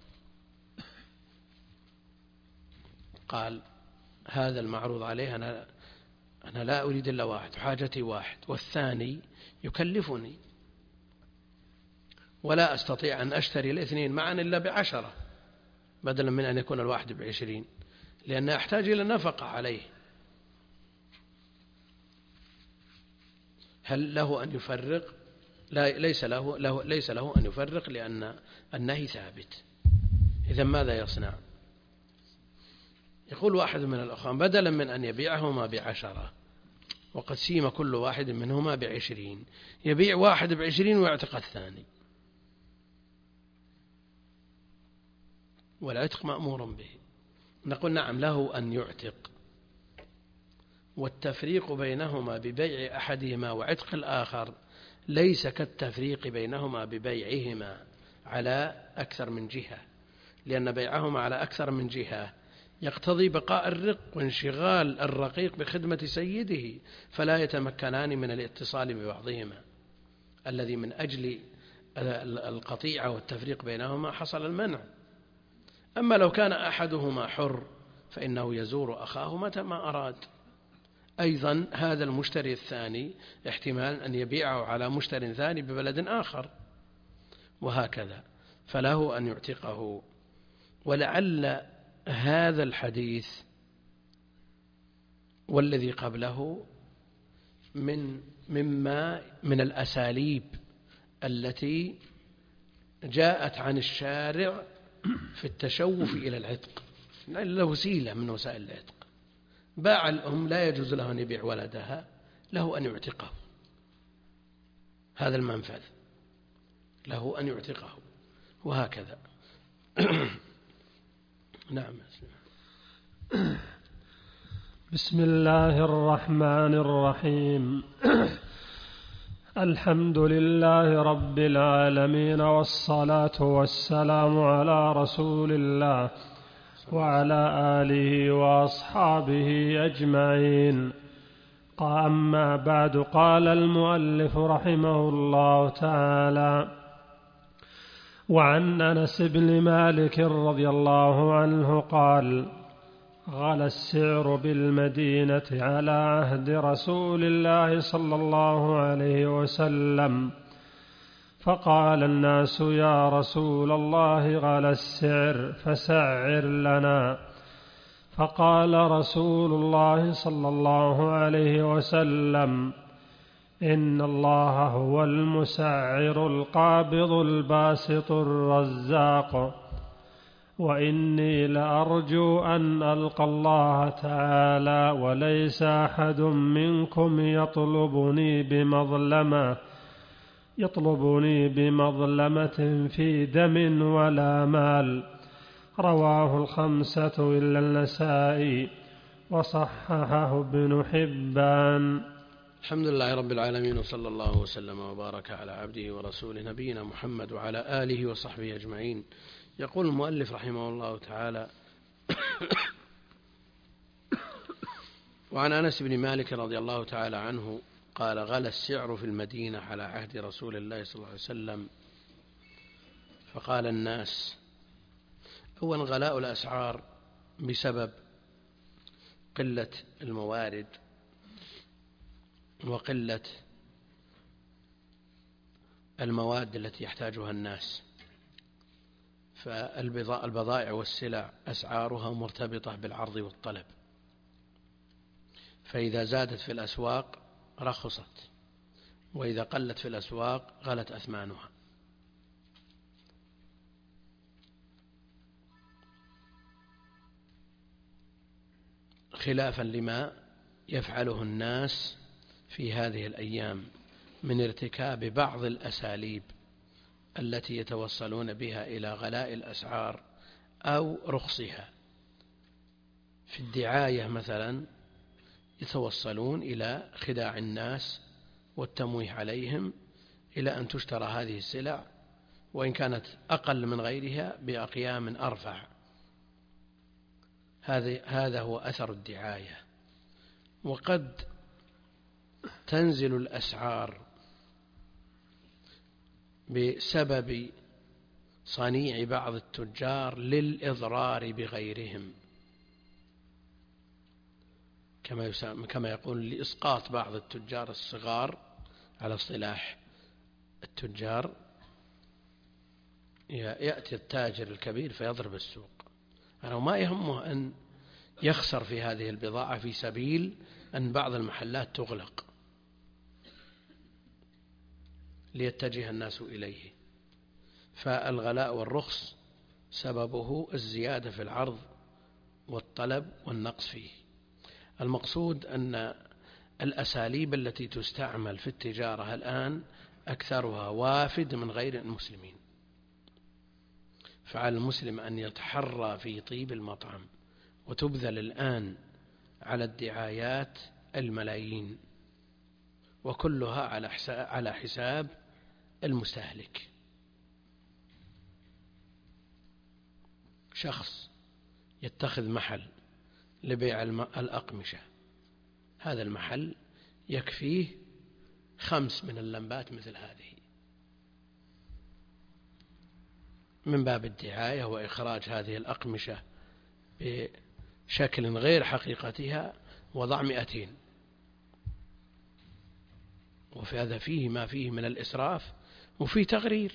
قال هذا المعروض عليه أنا لا أريد إلا واحد، حاجتي واحد، والثاني يكلفني ولا أستطيع أن أشتري الاثنين معا إلا ب10 بدلا من أن يكون الواحد ب20، لأن أحتاج إلى نفقة عليه. هل له أن يفرق؟ لا، ليس له أن يفرق، لأن النهي ثابت. إذن ماذا يصنع؟ يقول واحد من الأخوان بدلا من أن يبيعهما ب10 وقد سيم كل واحد منهما ب20، يبيع واحد ب20 ويعتق الثاني، والعتق مأمور به. نقول نعم، له أن يعتق، والتفريق بينهما ببيع أحدهما وعتق الآخر ليس كالتفريق بينهما ببيعهما على أكثر من جهة، لأن بيعهما على أكثر من جهة يقتضي بقاء الرق وانشغال الرقيق بخدمة سيده، فلا يتمكنان من الاتصال ببعضهما، الذي من أجل القطيعة والتفريق بينهما حصل المنع. أما لو كان أحدهما حر فإنه يزور أخاه متى ما أراد. أيضا هذا المشتري الثاني احتمال أن يبيعه على مشتري ثاني ببلد آخر، وهكذا، فله أن يعتقه. ولعل هذا الحديث والذي قبله من الأساليب التي جاءت عن الشارع في التشوف إلى العتق، له وسيلة من وسائل العتق. باع الأم لا يجوز له أن يبيع ولدها، له أن يعتقه، هذا المنفذ له أن يعتقه، وهكذا. نعم. بسم الله الرحمن الرحيم. الحمد لله رب العالمين، والصلاة والسلام على رسول الله وعلى آله وأصحابه أجمعين. أما بعد، قال المؤلف رحمه الله تعالى: وعن أنس بن مالك رضي الله عنه قال: غلا السعر بالمدينة على عهد رسول الله صلى الله عليه وسلم، فقال الناس: يا رسول الله، غلا السعر فسعر لنا. فقال رسول الله صلى الله عليه وسلم: إن الله هو المسعر القابض الباسط الرزاق، وإني لأرجو أن ألقى الله تعالى وليس أحد منكم يطلبني بمظلمة في دم ولا مال. رواه 5 إلا النسائي، وصححه ابن حبان. الحمد لله رب العالمين، وصلى الله وسلم وبارك على عبده ورسوله نبينا محمد وعلى آله وصحبه أجمعين. يقول المؤلف رحمه الله تعالى: وعن أنس بن مالك رضي الله تعالى عنه قال غلا السعر في المدينة على عهد رسول الله صلى الله عليه وسلم. فقال الناس: أولا غلاء الأسعار بسبب قلة الموارد وقلة المواد التي يحتاجها الناس، فالبضائع والسلع أسعارها مرتبطة بالعرض والطلب، فإذا زادت في الأسواق رخصت، وإذا قلت في الأسواق غلت أثمانها. خلافا لما يفعله الناس في هذه الأيام من ارتكاب بعض الأساليب التي يتوصلون بها إلى غلاء الأسعار أو رخصها. في الدعاية مثلا يتوصلون إلى خداع الناس والتمويه عليهم إلى أن تشترى هذه السلع وإن كانت أقل من غيرها بأقيام أرفع. هذا هو أثر الدعاية. وقد تنزل الأسعار بسبب صنيع بعض التجار للإضرار بغيرهم، كما يقول لإسقاط بعض التجار الصغار على اصطلاح التجار. يأتي التاجر الكبير فيضرب السوق، أنا ما يهمه أن يخسر في هذه البضاعة في سبيل أن بعض المحلات تغلق ليتجه الناس إليه. فالغلاء والرخص سببه الزيادة في العرض والطلب والنقص فيه. المقصود أن الأساليب التي تستعمل في التجارة الآن أكثرها وافد من غير المسلمين، فعلى المسلم أن يتحرى في طيب المطعم، وتبذل الآن على الدعايات الملايين، وكلها على حساب المستهلك. شخص يتخذ محل لبيع الأقمشة، هذا المحل يكفيه 5 من اللمبات مثل هذه، من باب الدعاية وإخراج هذه الأقمشة بشكل غير حقيقتها وضع 200. وفي هذا فيه ما فيه من الإسراف، وفيه تغرير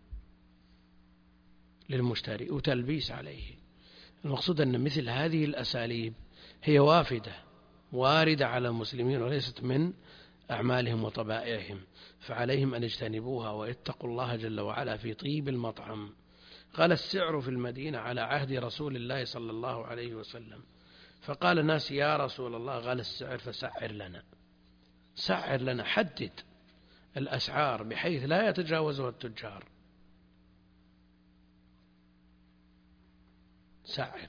للمشتري وتلبيس عليه. المقصود أن مثل هذه الأساليب هي وافدة واردة على المسلمين وليست من أعمالهم وطبائعهم، فعليهم أن يجتنبوها ويتقوا الله جل وعلا في طيب المطعم. قال السعر في المدينة على عهد رسول الله صلى الله عليه وسلم. فقال الناس: يا رسول الله غلى السعر فسعر لنا، سعر لنا، حدد الأسعار بحيث لا يتجاوزها التجار، سعر.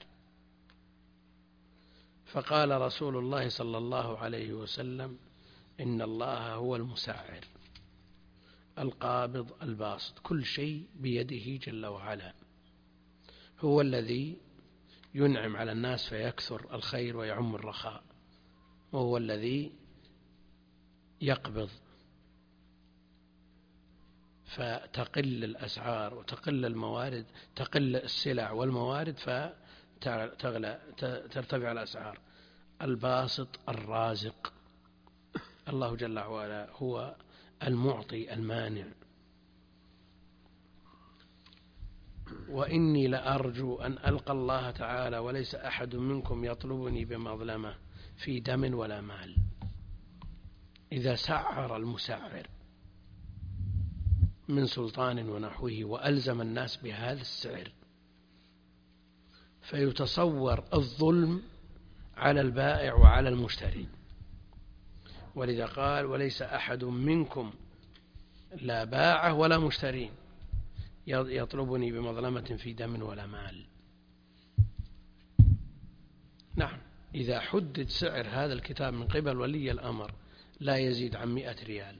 فقال رسول الله صلى الله عليه وسلم: إن الله هو المسعر القابض الباسط، كل شيء بيده جل وعلا، هو الذي ينعم على الناس فيكثر الخير ويعم الرخاء، وهو الذي يقبض فتقل الأسعار وتقل الموارد، تقل السلع والموارد فترتفع الأسعار. الباسط الرازق، الله جل وعلا هو المعطي المانع. وإني لأرجو أن ألقى الله تعالى وليس أحد منكم يطلبني بمظلمة في دم ولا مال. إذا سعر المسعر من سلطان ونحوه وألزم الناس بهذا السعر، فيتصور الظلم على البائع وعلى المشتري. ولذا قال: وليس أحد منكم، لا باعه ولا مشترين، يطلبني بمظلمة في دم ولا مال. نعم، إذا حدد سعر هذا الكتاب من قبل ولي الأمر لا يزيد عن 100 ريال.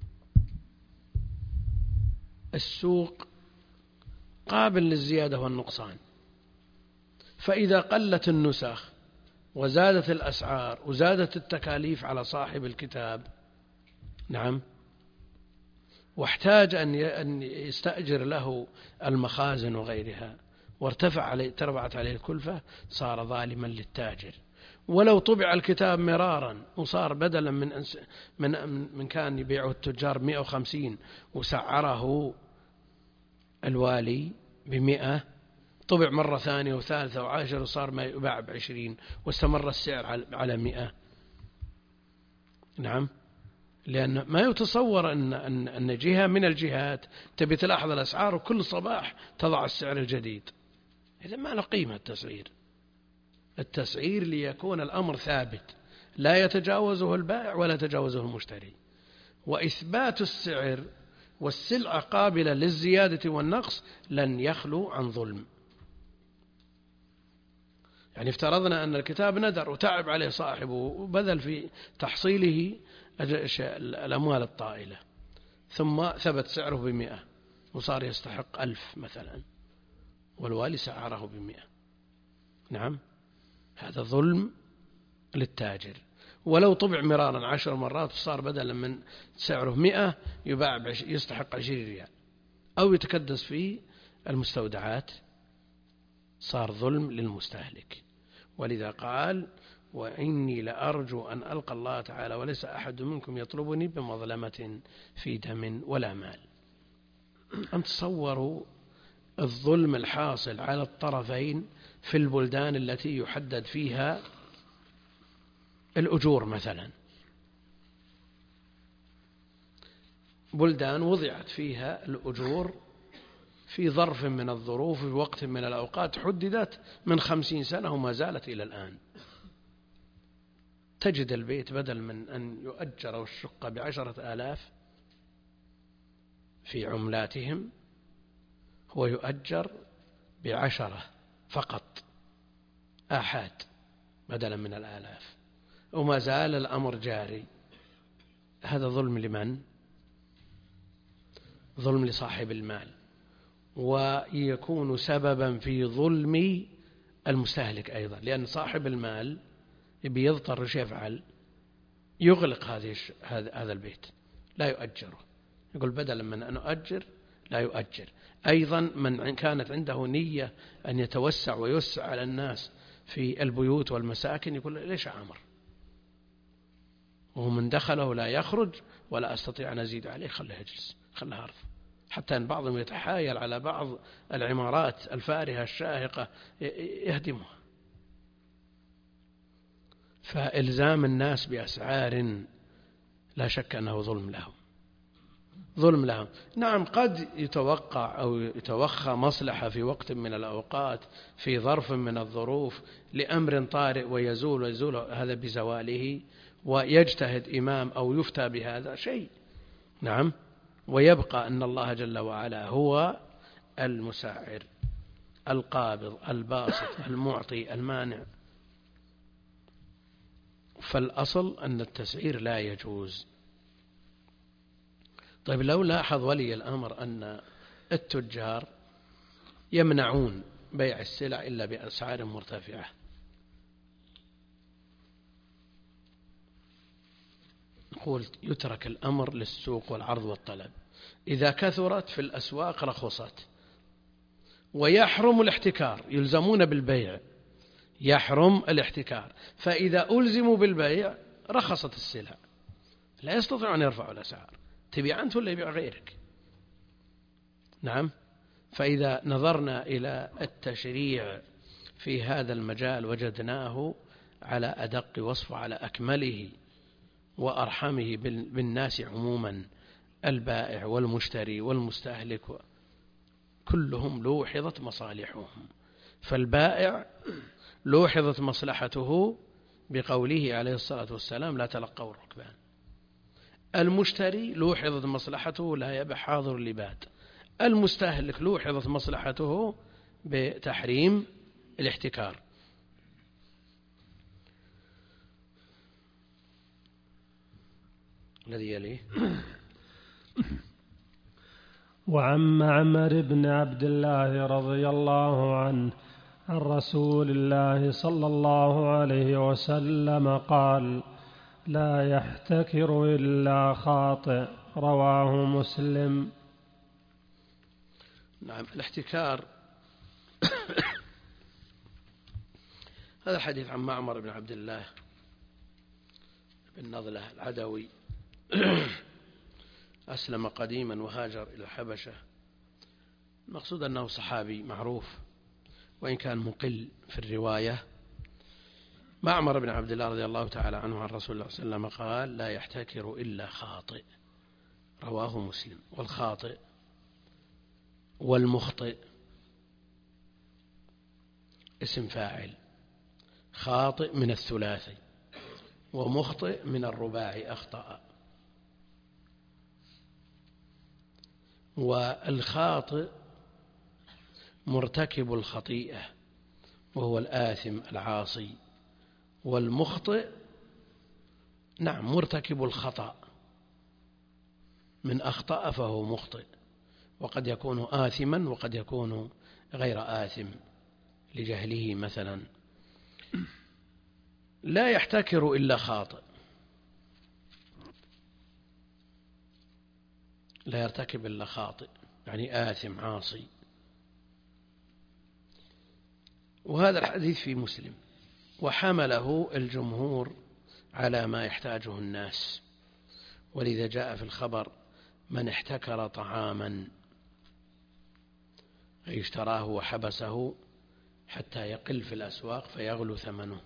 السوق قابل للزيادة والنقصان، فإذا قلت النسخ وزادت الأسعار وزادت التكاليف على صاحب الكتاب نعم، واحتاج أن يستأجر له المخازن وغيرها، ترفعت عليه الكلفة، صار ظالما للتاجر. ولو طبع الكتاب مرارا وصار بدلا من كان يبيعه التجار 150 وسعره الوالي ب100، طبع مرة ثانية وثالثة وعاشرة وصار ما يباع ب20 واستمر السعر على 100. نعم، لأن ما يتصور أن جهة من الجهات تبي تلاحظ الأسعار وكل صباح تضع السعر الجديد. إذا ما له قيمة التسعير ليكون الأمر ثابت لا يتجاوزه البائع ولا يتجاوزه المشتري. وإثبات السعر والسلعة قابلة للزيادة والنقص لن يخلو عن ظلم. يعني افترضنا أن الكتاب ندر وتعب عليه صاحبه وبذل في تحصيله الأموال الطائلة، ثم ثبت سعره ب100 وصار يستحق 1000 مثلا، والوالي سعره ب100. نعم، هذا ظلم للتاجر. ولو طبع مرارا 10 مرات وصار بدلا من سعره 100 يستحق 20 ريال أو يتكدس في المستودعات، صار ظلم للمستهلك. ولذا قال: وإني لأرجو أن ألقى الله تعالى وليس أحد منكم يطلبني بمظلمة في دم ولا مال. أن تصوروا الظلم الحاصل على الطرفين في البلدان التي يحدد فيها الأجور، مثلا بلدان وضعت فيها الأجور في ظرف من الظروف في وقت من الأوقات حددت من 50 سنة وما زالت إلى الآن. تجد البيت بدل من أن يؤجر الشقة ب10,000 في عملاتهم هو يؤجر ب10 فقط آحاد بدلا من الآلاف، وما زال الأمر جاري. هذا ظلم لمن؟ ظلم لصاحب المال، ويكون سببا في ظلم المستهلك أيضا، لأن صاحب المال بيضطر ايش يفعل؟ يغلق هذا البيت، لا يؤجره. يقول بدلا من أن أؤجر لا يؤجر. أيضا من كانت عنده نية أن يتوسع ويوسع على الناس في البيوت والمساكن يقول ليش عامر، ومن دخله لا يخرج ولا أستطيع أن أزيد عليه، خله يجلس، خله أرض. حتى أن بعضهم يتحايل على بعض العمارات الفارهة الشاهقة يهدمها. فإلزام الناس بأسعار لا شك أنه ظلم لهم. نعم، قد يتوقع أو يتوخى مصلحة في وقت من الأوقات في ظرف من الظروف لأمر طارئ ويزول هذا بزواله، ويجتهد إمام أو يفتى بهذا شيء. نعم، ويبقى أن الله جل وعلا هو المسعر القابض الباسط المعطي المانع. فالأصل أن التسعير لا يجوز. طيب، لو لاحظ ولي الأمر أن التجار يمنعون بيع السلع إلا بأسعار مرتفعة، نقول يترك الأمر للسوق والعرض والطلب. إذا كثرت في الأسواق رخصت، ويحرم الاحتكار، يلزمون بالبيع، يحرم الاحتكار. فإذا ألزموا بالبيع رخصت السلع، لا يستطيع أن يرفعوا الأسعار، تبيع أنت ولا يبيع غيرك. نعم، فإذا نظرنا إلى التشريع في هذا المجال وجدناه على أدق وصف، على أكمله وأرحمه بالناس عموما، البائع والمشتري والمستهلك كلهم لوحظت مصالحهم. فالبائع لوحظت مصلحته بقوله عليه الصلاة والسلام: لا تلقوا الركبان. المشتري لوحظت مصلحته لا يبع حاضر اللباد. المستهلك لوحظت مصلحته بتحريم الاحتكار. الذي يليه: وعن عمر بن عبد الله رضي الله عنه عن رسول الله صلى الله عليه وسلم قال: لا يحتكر إلا خاطئ. رواه مسلم. نعم. الاحتكار هذا الحديث عن معمر بن عبد الله بن نضلة العدوي أسلم قديما وهاجر إلى الحبشة. المقصود أنه صحابي معروف وإن كان مقل في الرواية. معمر بن عبد الله رضي الله تعالى عنه عن رسول الله صلى الله عليه وسلم قال: لا يحتكر إلا خاطئ. رواه مسلم. والخاطئ والمخطئ اسم فاعل. خاطئ من الثلاثي ومخطئ من الرباعي أخطأ. والخاطئ مرتكب الخطيئة وهو الآثم العاصي، والمخطئ نعم مرتكب الخطأ من أخطأ فهو مخطئ، وقد يكون آثما وقد يكون غير آثم لجهله مثلا. لا يحتكر إلا خاطئ، لا يرتكب إلا خاطئ يعني آثم عاصي. وهذا الحديث في مسلم، وحمله الجمهور على ما يحتاجه الناس، ولذا جاء في الخبر: من احتكر طعاما أي اشتراه وحبسه حتى يقل في الأسواق فيغلو ثمنه.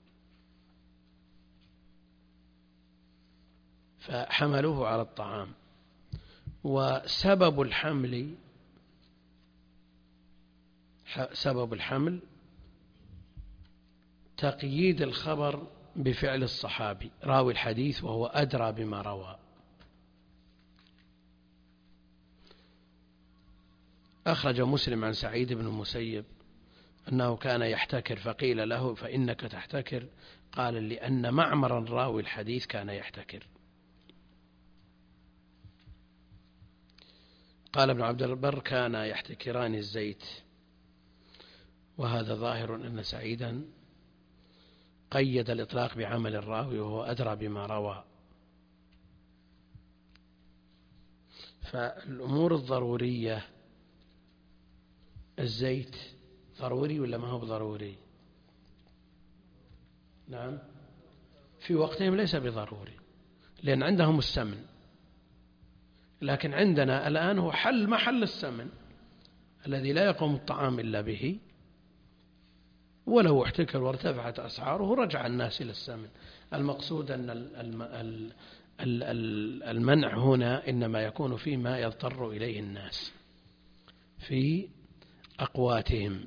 فحملوه على الطعام. وسبب الحمل تقييد الخبر بفعل الصحابي راوي الحديث وهو أدرى بما روى. أخرج مسلم عن سعيد بن المسيب أنه كان يحتكر فقيل له: فإنك تحتكر؟ قال: لأن معمرا راوي الحديث كان يحتكر. قال ابن عبد البر: كان يحتكران الزيت. وهذا ظاهر أن سعيدا قيد الإطلاق بعمل الراوي وهو أدرى بما روى. فالأمور الضرورية، الزيت ضروري ولا ما هو بضروري؟ نعم، في وقتهم ليس بضروري لأن عندهم السمن، لكن عندنا الآن هو محل السمن الذي لا يقوم الطعام إلا به، ولو احتكر وارتفعت أسعاره رجع الناس إلى السمن. المقصود أن المنع هنا إنما يكون فيما يضطر إليه الناس في أقواتهم،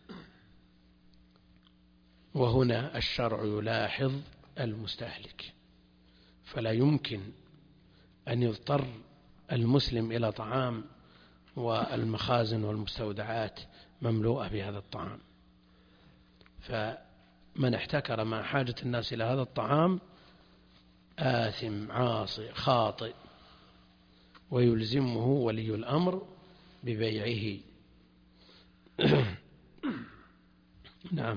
وهنا الشرع يلاحظ المستهلك، فلا يمكن أن يضطر المسلم إلى طعام والمخازن والمستودعات مملوءة بهذا الطعام. فمن احتكر مع حاجة الناس إلى هذا الطعام آثم عاصي خاطئ، ويلزمه ولي الأمر ببيعه. نعم.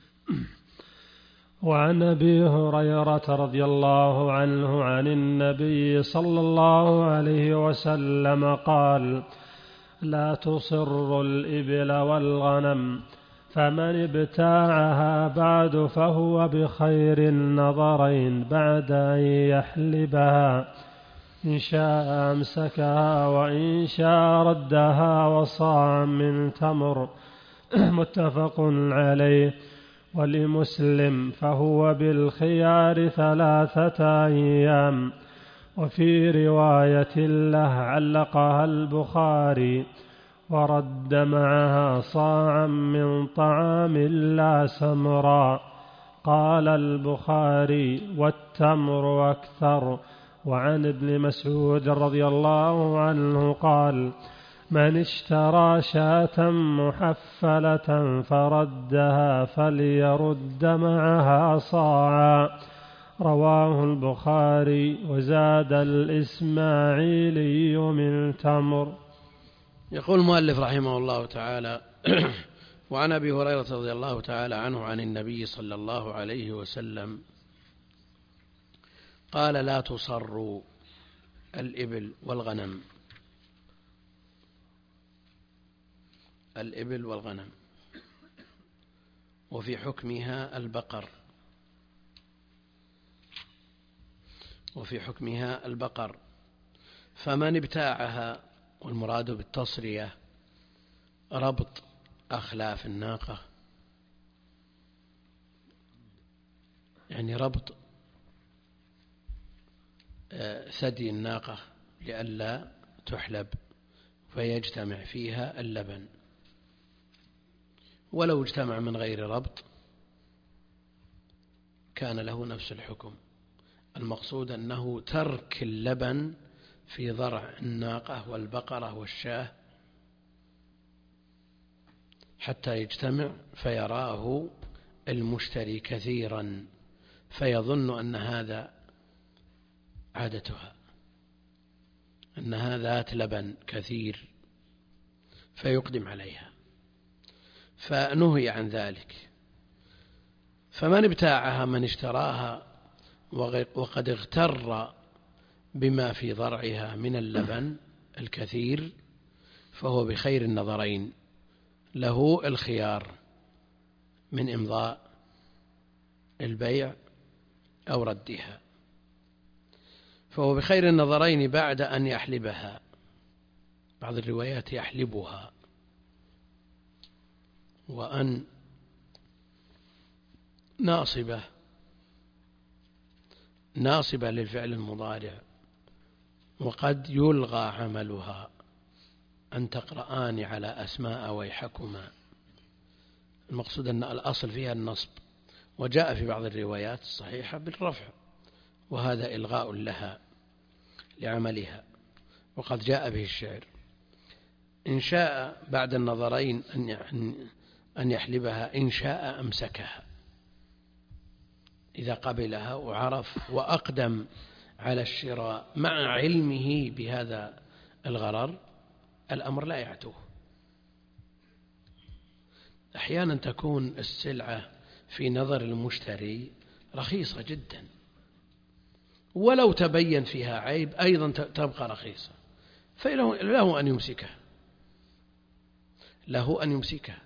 وعن أبي هريرة رضي الله عنه عن النبي صلى الله عليه وسلم قال: لا تصر الإبل والغنم، فمن ابتاعها بعد فهو بخير النظرين بعد أن يحلبها، إن شاء أمسكها وإن شاء ردها وصاعا من تمر. متفق عليه. ولمسلم: فهو بالخيار 3 أيام. وفي رواية له علقها البخاري: ورد معها صاعا من طعام لا سمرا. قال البخاري: والتمر أكثر. وعن ابن مسعود رضي الله عنه قال: من اشترى شاة محفلة فردها فليرد معها صاعا. رواه البخاري. وزاد الإسماعيلي من تمر. يقول المؤلف رحمه الله تعالى: وعن أبي هريرة رضي الله تعالى عنه عن النبي صلى الله عليه وسلم قال لا تصر الإبل والغنم. الإبل والغنم، وفي حكمها البقر، وفي حكمها البقر. فمن ابتاعها، والمراد بالتصرية ربط أخلاف الناقة، يعني ربط ثدي الناقة لئلا تحلب فيجتمع فيها اللبن. ولو اجتمع من غير ربط كان له نفس الحكم. المقصود أنه ترك اللبن في ضرع الناقة والبقرة والشاة حتى يجتمع فيراه المشتري كثيرا فيظن أن هذا عادتها، أنها ذات لبن كثير فيقدم عليها، فنهي عن ذلك. فمن ابتاعها، من اشتراها وقد اغتر بما في ضرعها من اللبن الكثير، فهو بخير النظرين، له الخيار من إمضاء البيع أو ردها. فهو بخير النظرين بعد أن يحلبها، بعض الروايات يحلبها، وأن ناصبة للفعل المضارع، وقد يلغى عملها. أن تقرآن على أسماء ويحكما، المقصود أن الأصل فيها النصب، وجاء في بعض الروايات الصحيحة بالرفع، وهذا إلغاء لها لعملها، وقد جاء به الشعر. إن شاء بعد النظرين أن يحلبها، إن شاء أمسكها إذا قبلها وعرف وأقدم على الشراء مع علمه بهذا الغرر، الأمر لا يعتوه. أحيانا تكون السلعة في نظر المشتري رخيصة جدا، ولو تبين فيها عيب أيضا تبقى رخيصة، فله أن يمسكها، له أن يمسكها.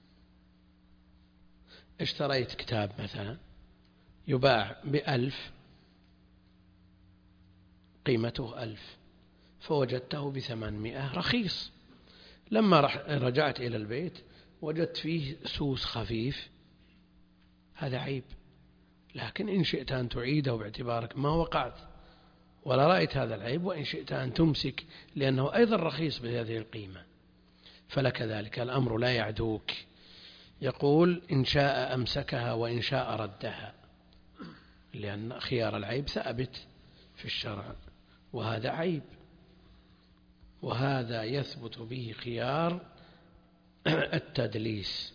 اشتريت كتاب مثلا يباع ب1,000، قيمته 1,000، فوجدته ب800 رخيص. لما رجعت إلى البيت وجدت فيه سوس خفيف، هذا عيب، لكن إن شئت أن تعيده باعتبارك ما وقعت ولا رأيت هذا العيب، وإن شئت أن تمسك لأنه أيضا رخيص بهذه القيمة، فلك ذلك، الأمر لا يعدوك. يقول إن شاء أمسكها وإن شاء ردها، لأن خيار العيب ثابت في الشرع، وهذا عيب، وهذا يثبت به خيار التدليس.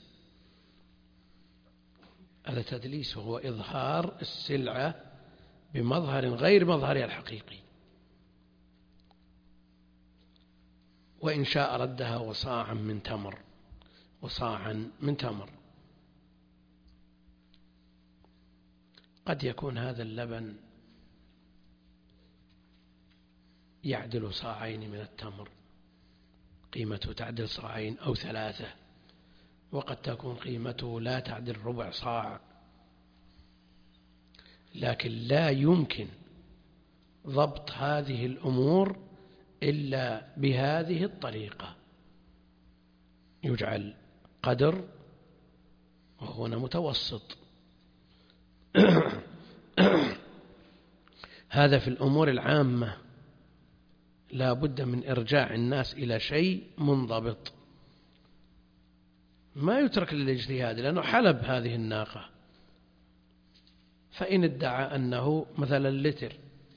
هذا تدليس، وهو إظهار السلعة بمظهر غير مظهرها الحقيقي. وإن شاء ردها وصاعا من تمر، وصاعا من تمر. قد يكون هذا اللبن يعدل صاعين من التمر، قيمته تعدل صاعين أو 3، وقد تكون قيمته لا تعدل ربع صاع. لكن لا يمكن ضبط هذه الأمور إلا بهذه الطريقة، يجعل قدر وهو متوسط. هذا في الأمور العامة لا بد من إرجاع الناس إلى شيء منضبط، ما يترك للاجتهاد، لأنه حلب هذه الناقة، فإن ادعى أنه مثلا لتر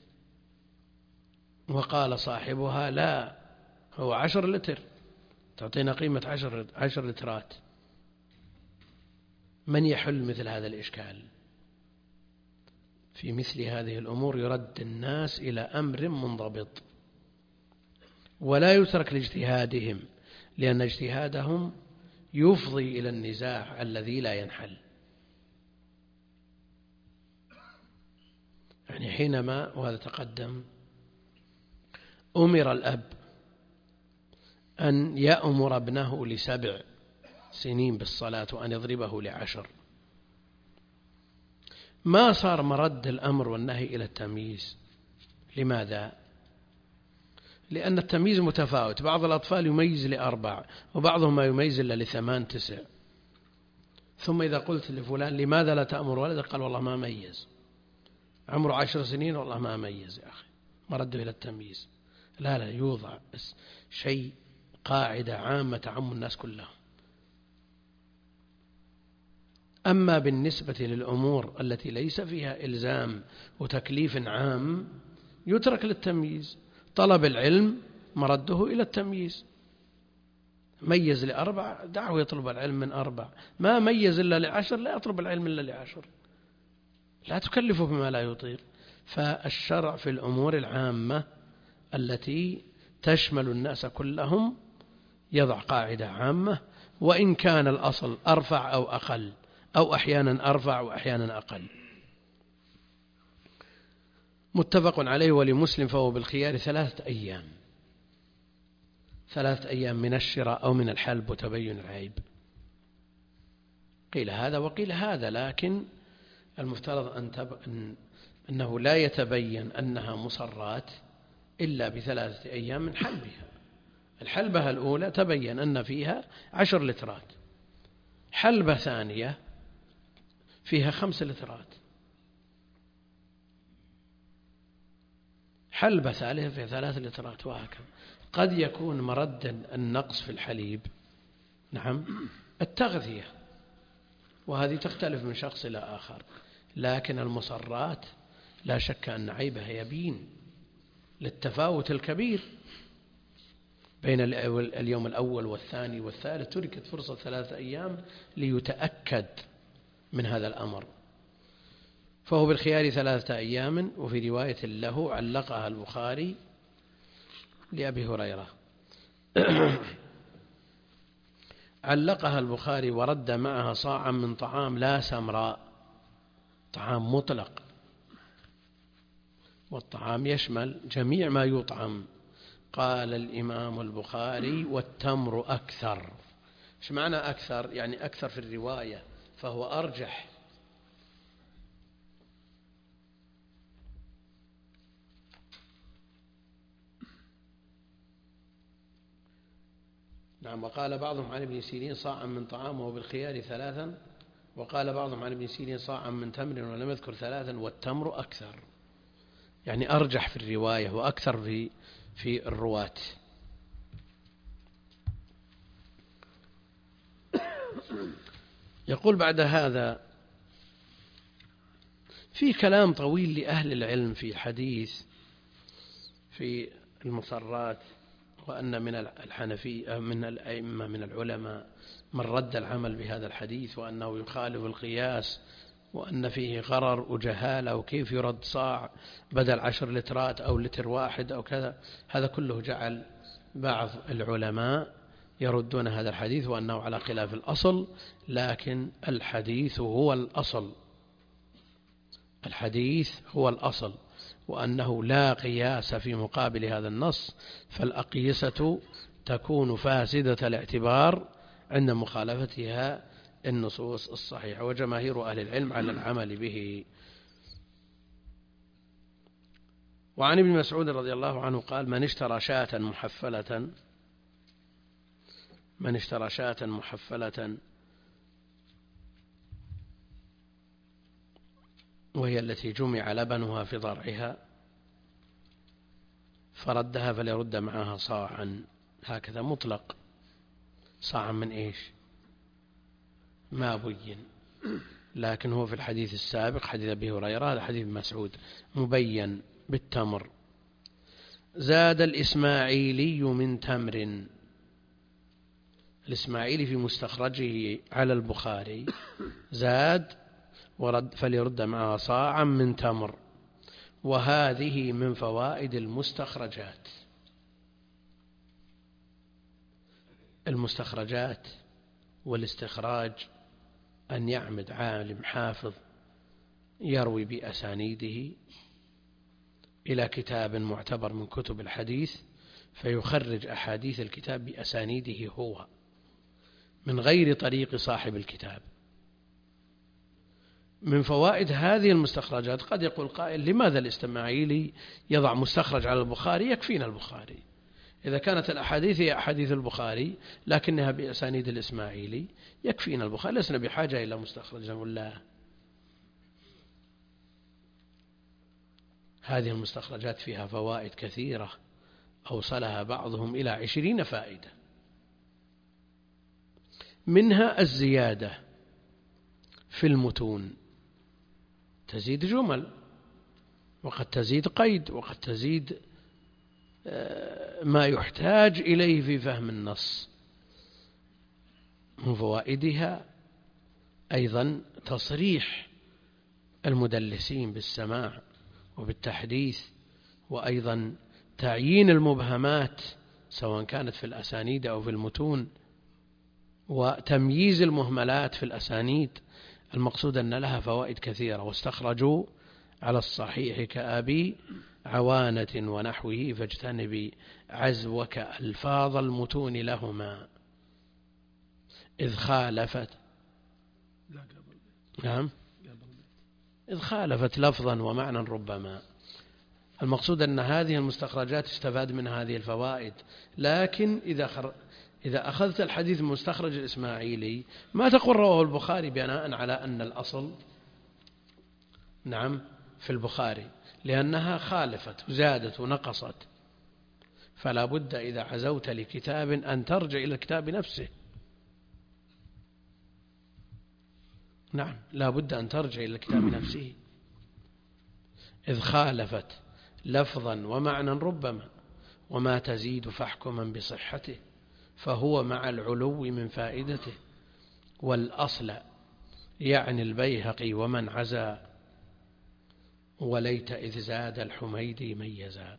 وقال صاحبها لا هو 10 لتر، تعطينا قيمة 10 لترات، من يحل مثل هذا الإشكال؟ في مثل هذه الأمور يرد الناس إلى أمر منضبط، ولا يترك لاجتهادهم، لأن اجتهادهم يفضي إلى النزاع الذي لا ينحل. يعني حينما، وهذا تقدم، أمر الأب أن يأمر ابنه ل7 سنين بالصلاة وأن يضربه ل10، ما صار مرد الأمر والنهي إلى التمييز. لماذا؟ لأن التمييز متفاوت، بعض الأطفال يميز ل4 وبعضهم ما يميز إلا ل8 9. ثم إذا قلت لفلان لماذا لا تأمر ولدك؟ قال والله ما ميز، عمره 10 سنين والله ما ميز يا أخي، مرده إلى التمييز. لا يوضع شيء، قاعدة عامة تعم الناس كلهم. أما بالنسبة للأمور التي ليس فيها إلزام وتكليف عام يترك للتمييز. طلب العلم مرده إلى التمييز، ميز ل4 دعه يطلب العلم من 4، ما ميز إلا ل10 لا يطلب العلم إلا ل10، لا تكلفه بما لا يطيق. فالشرع في الأمور العامة التي تشمل الناس كلهم يضع قاعدة عامة، وإن كان الأصل أرفع أو أقل، أو أحيانا أرفع وأحيانا أقل. متفق عليه. ولمسلم فهو بالخيار 3 أيام، 3 أيام من الشراء أو من الحلب وتبين العيب. قيل هذا وقيل هذا، لكن المفترض أنه لا يتبين أنها مصرات إلا ب3 أيام من حلبها. الحلبة الأولى تبين أن فيها 10 لترات، حلبة ثانية فيها 5 لترات، حلبة ثالثة فيها 3 لترات، وهكذا. قد يكون مردا النقص في الحليب التغذية، وهذه تختلف من شخص إلى آخر، لكن المصرات لا شك أن عيبها يبين للتفاوت الكبير بين اليوم الأول والثاني والثالث. تركت فرصة 3 أيام ليتأكد من هذا الأمر. فهو بالخيار 3 أيام. وفي رواية له علقها البخاري لأبي هريرة علقها البخاري ورد معها صاعا من طعام لا سمراء، طعام مطلق، والطعام يشمل جميع ما يطعم. قال الإمام البخاري والتمر أكثر. إيش معنى أكثر؟ يعني أكثر في الرواية، فهو أرجح. نعم. وقال بعضهم عن ابن سيرين صاعا من طعام وهو بالخيار 3، وقال بعضهم عن ابن سيرين صاعا من تمر ولم يذكر 3، والتمر أكثر، يعني أرجح في الرواية وأكثر في الرواة. يقول بعد هذا في كلام طويل لأهل العلم في حديث في المصرات، وأن من الحنفية من الأئمة من العلماء من رد العمل بهذا الحديث، وأنه يخالف القياس، وأن فيه غرر وجهالة، وكيف يرد صاع بدل 10 لترات أو لتر واحد أو كذا. هذا كله جعل بعض العلماء يردون هذا الحديث وأنه على خلاف الأصل، لكن الحديث هو الأصل، الحديث هو الأصل، وأنه لا قياس في مقابل هذا النص، فالأقيسة تكون فاسدة الاعتبار عند مخالفتها النصوص الصحيحة. وجماهير أهل العلم على العمل به. وعن ابن مسعود رضي الله عنه قال: من اشترى شاة محفلة وهي التي جمع لبنها في ضرعها فردها فليرد معها صاعا، هكذا مطلق. صاعا من إيش؟ ما بين، لكن هو في الحديث السابق حديث أبي هريرة، هذا حديث مسعود مبين بالتمر. زاد الإسماعيلي من تمر. الإسماعيلي في مستخرجه على البخاري زاد ورد فليرد معها صاعا من تمر. وهذه من فوائد المستخرجات. المستخرجات والاستخراج أن يعمد عالم حافظ يروي بأسانيده إلى كتاب معتبر من كتب الحديث فيخرج أحاديث الكتاب بأسانيده هو من غير طريق صاحب الكتاب. من فوائد هذه المستخرجات قد يقول قائل: لماذا الإسماعيلي يضع مستخرج على البخاري؟ يكفينا البخاري. إذا كانت الأحاديث هي أحاديث البخاري لكنها بأسانيد الإسماعيلي يكفينا البخاري، لسنا بحاجة إلى مستخرج. نقول لا، هذه المستخرجات فيها فوائد كثيرة أوصلها بعضهم إلى 20 فائدة. منها الزيادة في المتون، تزيد جمل، وقد تزيد قيد، وقد تزيد ما يحتاج إليه في فهم النص. من فوائدها أيضا تصريح المدلسين بالسماع وبالتحديث، وأيضا تعيين المبهمات سواء كانت في الأسانيد أو في المتون، وتمييز المهملات في الأسانيد. المقصود أن لها فوائد كثيرة. واستخرجوا على الصحيح كأبي عوانة ونحوه فاجتنبي عزوك ألفاظ المتون لهما إذ خالفت إذ خالفت لفظا ومعنى ربما. المقصود أن هذه المستخرجات استفاد من هذه الفوائد. لكن إذا أخذت الحديث المستخرج الإسماعيلي ما تقول رواه البخاري بناء على أن الأصل في البخاري، لأنها خالفت وزادت ونقصت. فلا بد إذا عزوت لكتاب أن ترجع إلى الكتاب نفسه. لا بد أن ترجع إلى الكتاب نفسه. إذ خالفت لفظا ومعنى ربما، وما تزيد فاحكما بصحته، فهو مع العلو من فائدته. والأصل يعني البيهقي ومن عزا، وليت إذ زاد الحميدي ميزا.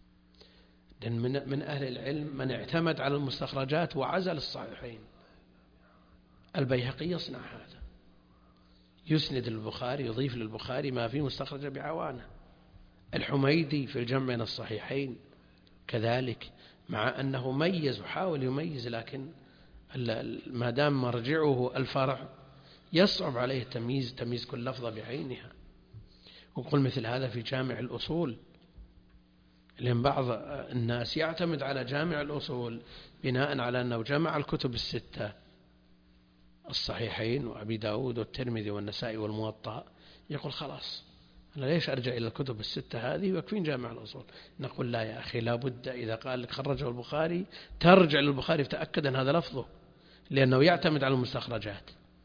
من أهل العلم من اعتمد على المستخرجات وعزل الصحيحين. البيهقي يصنع هذا، يسند البخاري، يضيف للبخاري ما فيه مستخرج بعوانة. الحميدي في الجمع بين الصحيحين كذلك، مع أنه ميز وحاول يميز، لكن ما دام مرجعه الفرع يصعب عليه تمييز كل لفظة بعينها. وقل مثل هذا في جامع الأصول، لأن بعض الناس يعتمد على جامع الأصول بناء على أنه جمع الكتب الستة، الصحيحين وأبي داود والترمذي والنسائي والموطأ، يقول خلاص أنا ليش أرجع إلى الكتب الستة هذه ويكفين جامع الأصول. نقول لا يا أخي، لا بد إذا قال لك خرجه البخاري ترجع للبخاري فتأكد أن هذا لفظه، لأنه يعتمد على المستخرجات.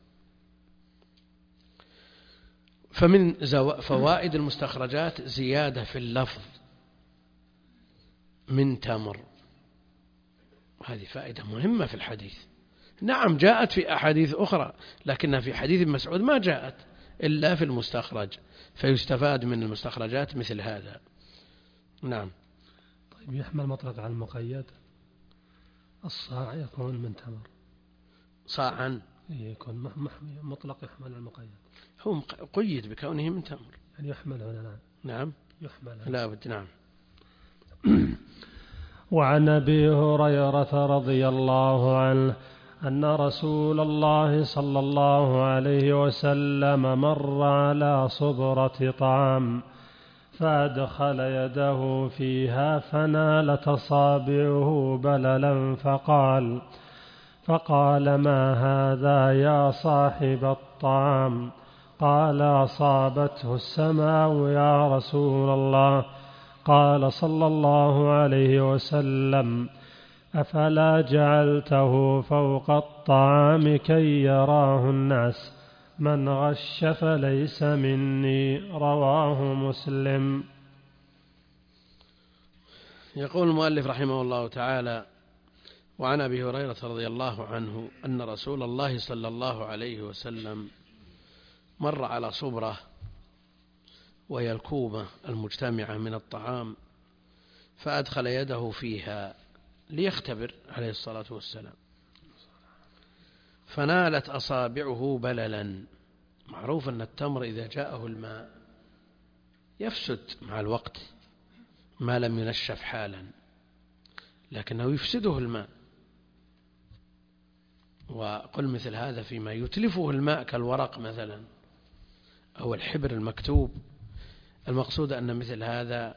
فمن فوائد المستخرجات زيادة في اللفظ من تمر، هذه فائدة مهمة في الحديث. نعم جاءت في أحاديث أخرى، لكنها في حديث مسعود ما جاءت إلا في المستخرج، فيستفاد من المستخرجات مثل هذا. نعم. طيب، يحمل مطلق على المقيد. الصاع يكون من تمر صاعا يكون مطلق يحمل على المقيد. هو قيد بكونه من تمر، يعني يحمل هنا. نعم يحمل لا بد. نعم. وعن أبي هريرة رضي الله عنه أن رسول الله صلى الله عليه وسلم مر على صبرة طعام فأدخل يده فيها فنالت أصابعه بللا فقال ما هذا يا صاحب الطعام؟ قال أصابته السماء يا رسول الله. قال صلى الله عليه وسلم أفلا جعلته فوق الطعام كي يراه الناس؟ من غش فليس مني. رواه مسلم. يقول المؤلف رحمه الله تعالى: وعن أبي هريرة رضي الله عنه أن رسول الله صلى الله عليه وسلم مر على صبرة، وهي الكومة المجتمعة من الطعام، فأدخل يده فيها ليختبر عليه الصلاة والسلام، فنالت أصابعه بللا. معروف أن التمر إذا جاءه الماء يفسد مع الوقت، ما لم ينشف حالا، لكنه يفسده الماء. وقل مثل هذا فيما يتلفه الماء كالورق مثلا أو الحبر المكتوب. المقصود أن مثل هذا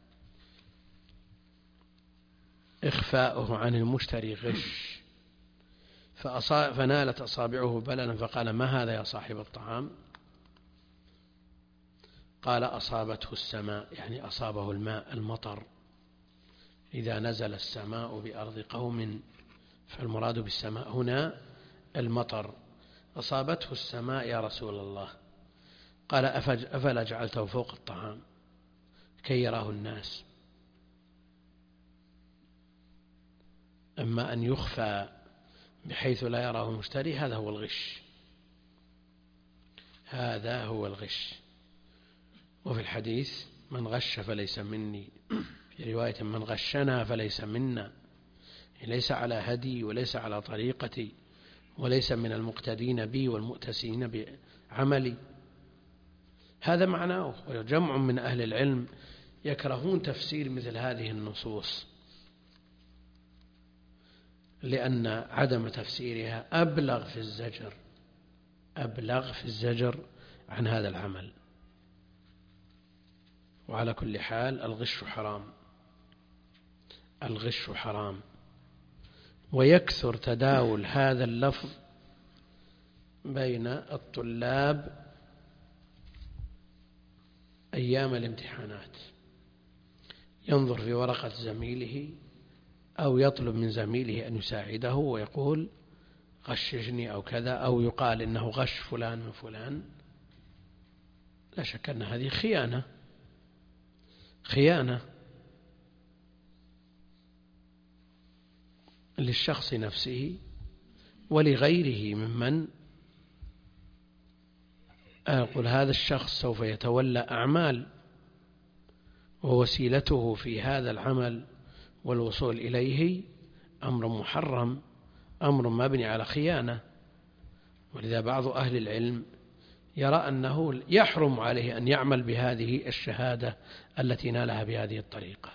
إخفاؤه عن المشتري غش، فنالت أصابعه بللا فقال: ما هذا يا صاحب الطعام؟ قال: أصابته السماء، يعني أصابه الماء، المطر. إذا نزل السماء بأرض قوم فالمراد بالسماء هنا المطر. أصابته السماء يا رسول الله. قال: أفلا جعلته فوق الطعام كي يراه الناس؟ أما أن يخفى بحيث لا يراه المشتري هذا هو الغش، هذا هو الغش. وفي الحديث: من غش فليس مني، في رواية: من غشنا فليس منا، ليس على هدي وليس على طريقتي وليس من المقتدين بي والمؤتسين بعملي. هذا معناه. وجمع من أهل العلم يكرهون تفسير مثل هذه النصوص، لأن عدم تفسيرها أبلغ في الزجر عن هذا العمل. وعلى كل حال الغش حرام، ويكثر تداول هذا اللفظ بين الطلاب أيام الامتحانات. ينظر في ورقة زميله أو يطلب من زميله أن يساعده ويقول: غششني أو كذا، أو يقال إنه غش فلان من فلان. لا شك أن هذه خيانة للشخص نفسه ولغيره ممن أقول هذا الشخص سوف يتولى أعمال، ووسيلته في هذا العمل والوصول إليه أمر محرم، أمر مبني على خيانة. ولذا بعض أهل العلم يرى أنه يحرم عليه أن يعمل بهذه الشهادة التي نالها بهذه الطريقة،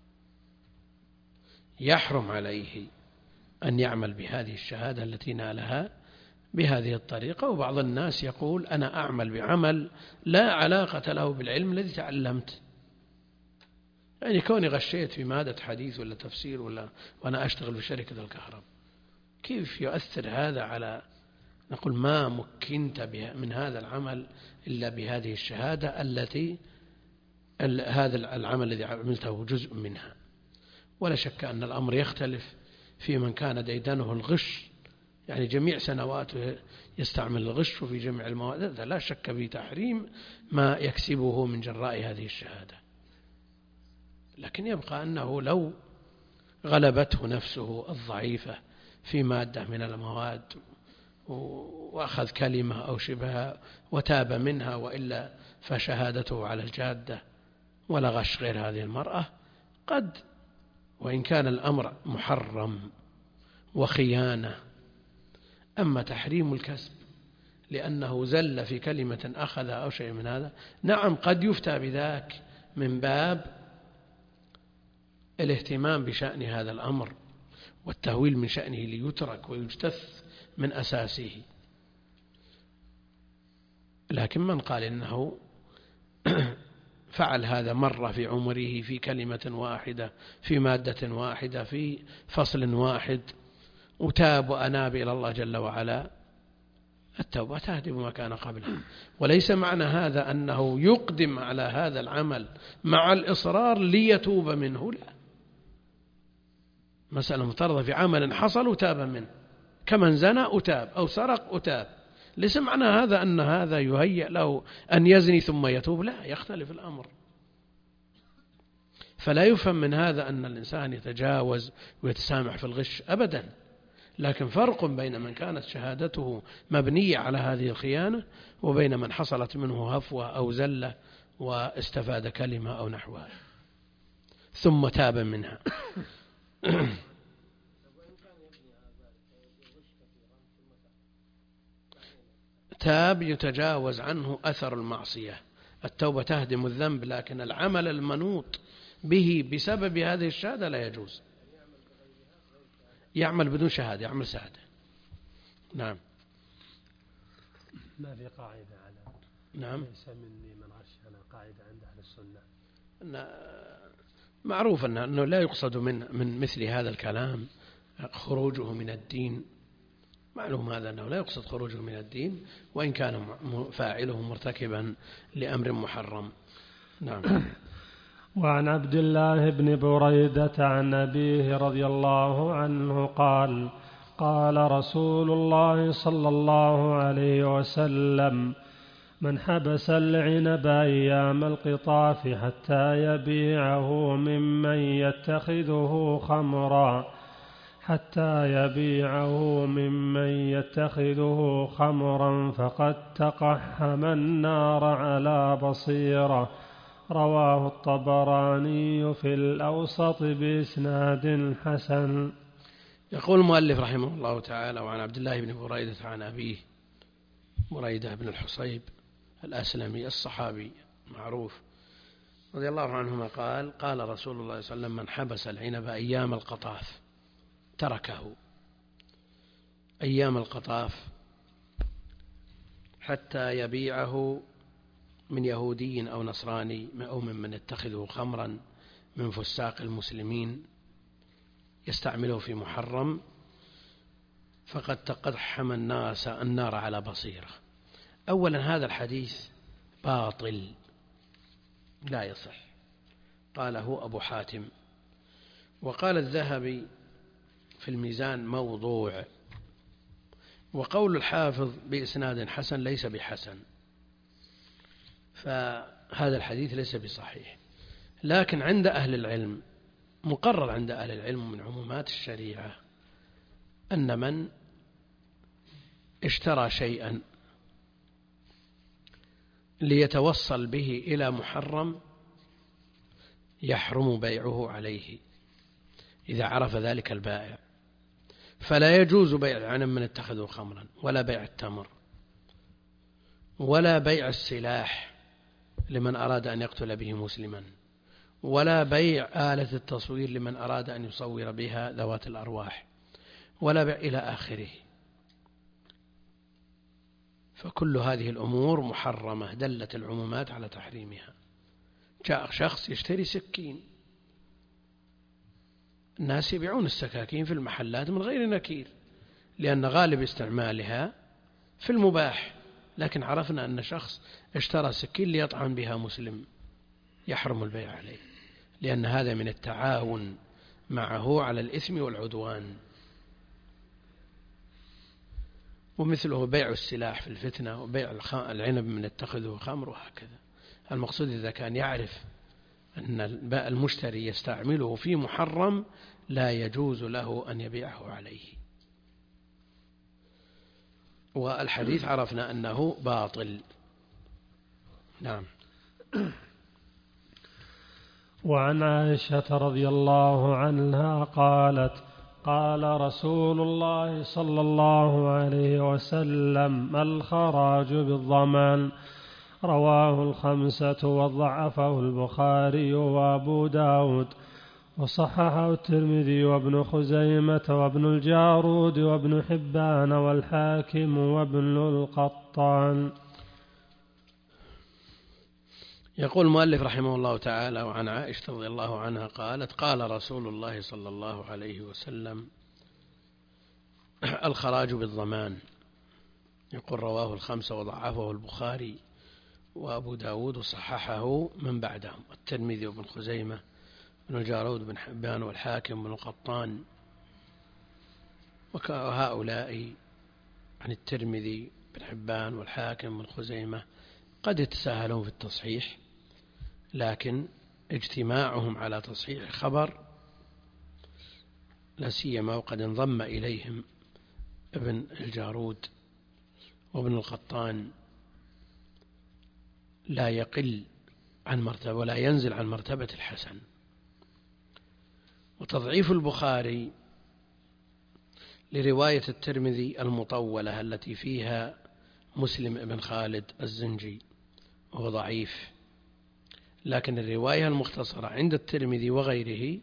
يحرم عليه أن يعمل بهذه الشهادة التي نالها بهذه الطريقة. وبعض الناس يقول: أنا أعمل بعمل لا علاقة له بالعلم الذي تعلمت، يعني كوني غشيت في مادة حديث ولا تفسير وأنا أشتغل في شركة الكهرباء، كيف يؤثر هذا على نقول ما مكنت من هذا العمل إلا بهذه الشهادة التي هذا العمل الذي عملته جزء منها. ولا شك أن الأمر يختلف في من كان ديدنه الغش، يعني جميع سنواته يستعمل الغش في جميع المواد، لا شك في تحريم ما يكسبه من جراء هذه الشهادة. لكن يبقى أنه لو غلبته نفسه الضعيفة في مادة من المواد وأخذ كلمة أو شبهها وتاب منها، وإلا فشهادته على الجادة ولا غش غير هذه المرأة، قد وإن كان الأمر محرم وخيانة. أما تحريم الكسب لأنه زل في كلمة أخذ أو شيء من هذا، نعم قد يفتى بذاك من باب الاهتمام بشأن هذا الأمر والتهويل من شأنه ليترك ويجتث من أساسه. لكن من قال إنه فعل هذا مرة في عمره في كلمة واحدة في مادة واحدة في فصل واحد وتاب وأناب إلى الله جل وعلا، التوبة تهدم ما كان قبلها. وليس معنى هذا أنه يقدم على هذا العمل مع الإصرار ليتوب منه، لا. مسألة مفترضة في عمل حصل وتاب منه، كمن زنى أتاب أو سرق أتاب. ليس معنى هذا أن هذا يهيأ له أن يزني ثم يتوب، لا، يختلف الأمر. فلا يفهم من هذا أن الإنسان يتجاوز ويتسامح في الغش أبدا، لكن فرق بين من كانت شهادته مبنية على هذه الخيانة وبين من حصلت منه هفوة أو زلة واستفاد كلمة أو نحوها ثم تاب منها. تاب يتجاوز عنه أثر المعصية. التوبة تهدم الذنب، لكن العمل المنوط به بسبب هذه الشهادة لا يجوز. يعمل بدون شهادة، يعمل شهادة. نعم. ما في قاعدة على نعم. ليس مني من غشنا، قاعدة عند أهل السنة. معروف أنه لا يقصد من مثل هذا الكلام خروجه من الدين. معلوم هذا أنه لا يقصد خروجه من الدين وإن كان فاعله مرتكبا لأمر محرم. نعم. وعن عبد الله بن بريدة عن أبيه رضي الله عنه قال: قال رسول الله صلى الله عليه وسلم: من حبس العنب أيام القطاف حتى يبيعه ممن يتخذه خمرا فقد تقحم النار على بصيرة. رواه الطبراني في الأوسط بإسناد حسن. يقول المؤلف رحمه الله تعالى: وعن عبد الله بن بريدة عن أبيه بريدة بن الحصيب الأسلمي الصحابي معروف رضي الله عنهما قال: قال رسول الله صلى الله عليه وسلم: من حبس العنب أيام القطاف تركه أيام القطاف حتى يبيعه من يهودي أو نصراني أو ممن يتخذه خمرا من فساق المسلمين يستعمله في محرم فقد تقحم النار على بصيرة. أولا هذا الحديث باطل لا يصح، قاله أبو حاتم. وقال الذهبي في الميزان موضوع. وقول الحافظ بإسناد حسن ليس بحسن، فهذا الحديث ليس بصحيح. لكن عند أهل العلم مقرر عند أهل العلم من عمومات الشريعة أن من اشترى شيئا ليتوصل به إلى محرم يحرم بيعه عليه إذا عرف ذلك البائع. فلا يجوز بيع العنب من اتخذه خمرا، ولا بيع التمر، ولا بيع السلاح لمن أراد أن يقتل به مسلما، ولا بيع آلة التصوير لمن أراد أن يصور بها ذوات الأرواح، ولا بيع إلى آخره. فكل هذه الأمور محرمة، دلت العمومات على تحريمها. جاء شخص يشتري سكين، الناس يبيعون السكاكين في المحلات من غير نكير لأن غالب استعمالها في المباح، لكن عرفنا أن شخص اشترى سكين ليطعن بها مسلم يحرم البيع عليه، لأن هذا من التعاون معه على الإثم والعدوان. ومثله بيع السلاح في الفتنة، وبيع العنب من اتخذه خمر، وهكذا. المقصود إذا كان يعرف أن المشتري يستعمله في محرم لا يجوز له أن يبيعه عليه. والحديث عرفنا أنه باطل. نعم. وعن عائشة رضي الله عنها قالت: قال رسول الله صلى الله عليه وسلم: الخراج بالضمان. رواه الخمسة وضعفه البخاري وأبو داود، وصححه الترمذي وابن خزيمة وابن الجارود وابن حبان والحاكم وابن القطان. يقول المؤلف رحمه الله تعالى: وعن عائشة رضي الله عنها قالت: قال رسول الله صلى الله عليه وسلم: الخراج بالضمان. يقول رواه الخمسة وضعفه البخاري وأبو داود وصححه من بعدهم الترمذي وابن خزيمة بن الجارود بن حبان والحاكم بن القطان. وهؤلاء عن الترمذي بن حبان والحاكم بن خزيمة قد يتساهلون في التصحيح، لكن اجتماعهم على تصحيح خبر لا سيما وقد انضم إليهم ابن الجارود وابن القطان لا يقل عن مرتبة ولا ينزل عن مرتبة الحسن. وتضعيف البخاري لرواية الترمذي المطولة التي فيها مسلم بن خالد الزنجي وهو ضعيف، لكن الرواية المختصرة عند الترمذي وغيره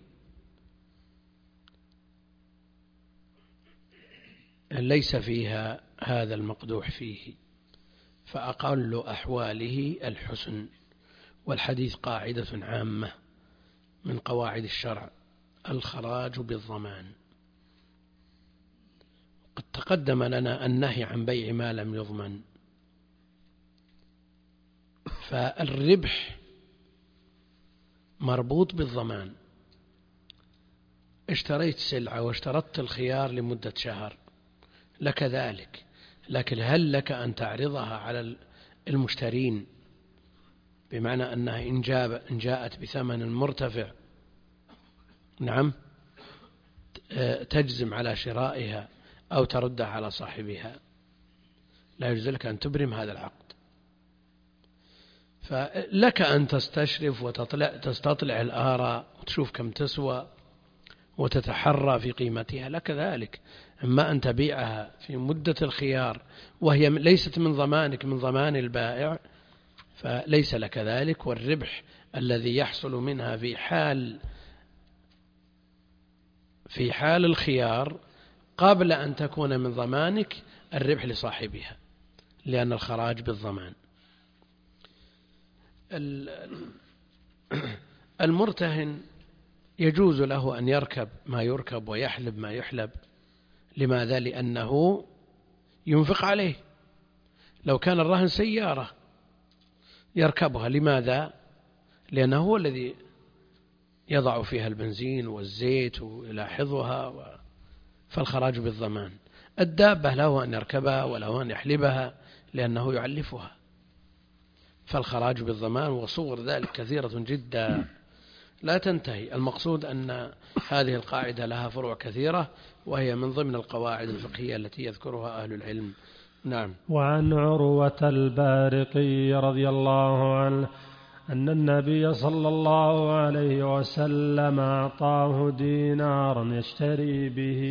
ليس فيها هذا المقدوح فيه، فأقل أحواله الحسن. والحديث قاعدة عامة من قواعد الشرع: الخراج بالضمان. قد تقدم لنا النهي عن بيع ما لم يضمن، فالربح مربوط بالضمان. اشتريت سلعة واشترطت الخيار لمدة شهر، لك ذلك، لكن هل لك أن تعرضها على المشترين بمعنى أنها إن جاءت بثمن مرتفع نعم تجزم على شرائها أو تردها على صاحبها؟ لا يجوز لك أن تبرم هذا العقد. فلك أن تستشرف وتستطلع الآراء وتشوف كم تسوى وتتحرى في قيمتها، لك ذلك. أما أن تبيعها في مدة الخيار وهي ليست من ضمانك، من ضمان البائع، فليس لك ذلك. والربح الذي يحصل منها في حال الخيار قبل أن تكون من ضمانك الربح لصاحبها، لأن الخراج بالضمان. المرتهن يجوز له أن يركب ما يركب ويحلب ما يحلب. لماذا؟ لأنه ينفق عليه. لو كان الرهن سيارة يركبها. لماذا؟ لأنه هو الذي يضع فيها البنزين والزيت ويلاحظها، فالخراج بالضمان. الدابة له أن يركبها وله أن يحلبها لأنه يعلفها، فالخراج بالضمان. وصور ذلك كثيرة جدا لا تنتهي. المقصود أن هذه القاعدة لها فروع كثيرة، وهي من ضمن القواعد الفقهية التي يذكرها أهل العلم. نعم. وعن عروة البارقي رضي الله عنه أن النبي صلى الله عليه وسلم أعطاه دينارا يشتري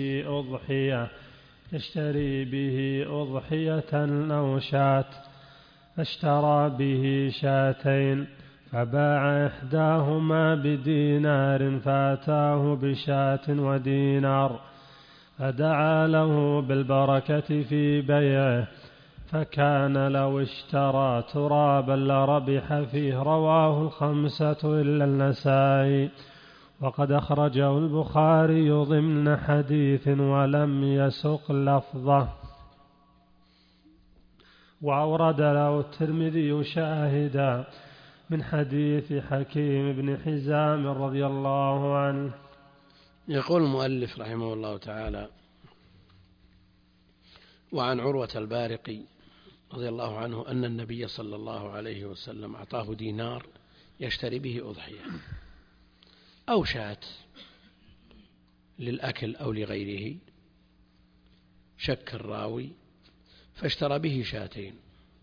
به أضحية أو شاة، فاشترى به شاتين، فباع إحداهما بدينار فأتاه بشاة ودينار، فدعا له بالبركة في بيعه، فكان لو اشترى ترابا لربح فيه. رواه الخمسة إلا النسائي، وقد أخرجه البخاري ضمن حديث ولم يسق لفظه، وأورد له الترمذي شاهدا من حديث حكيم بن حزام رضي الله عنه. يقول المؤلف رحمه الله تعالى: وعن عروة البارقي رضي الله عنه أن النبي صلى الله عليه وسلم أعطاه دينار يشتري به أضحية أو شاة للأكل أو لغيره، شك الراوي، فاشترى به شاتين،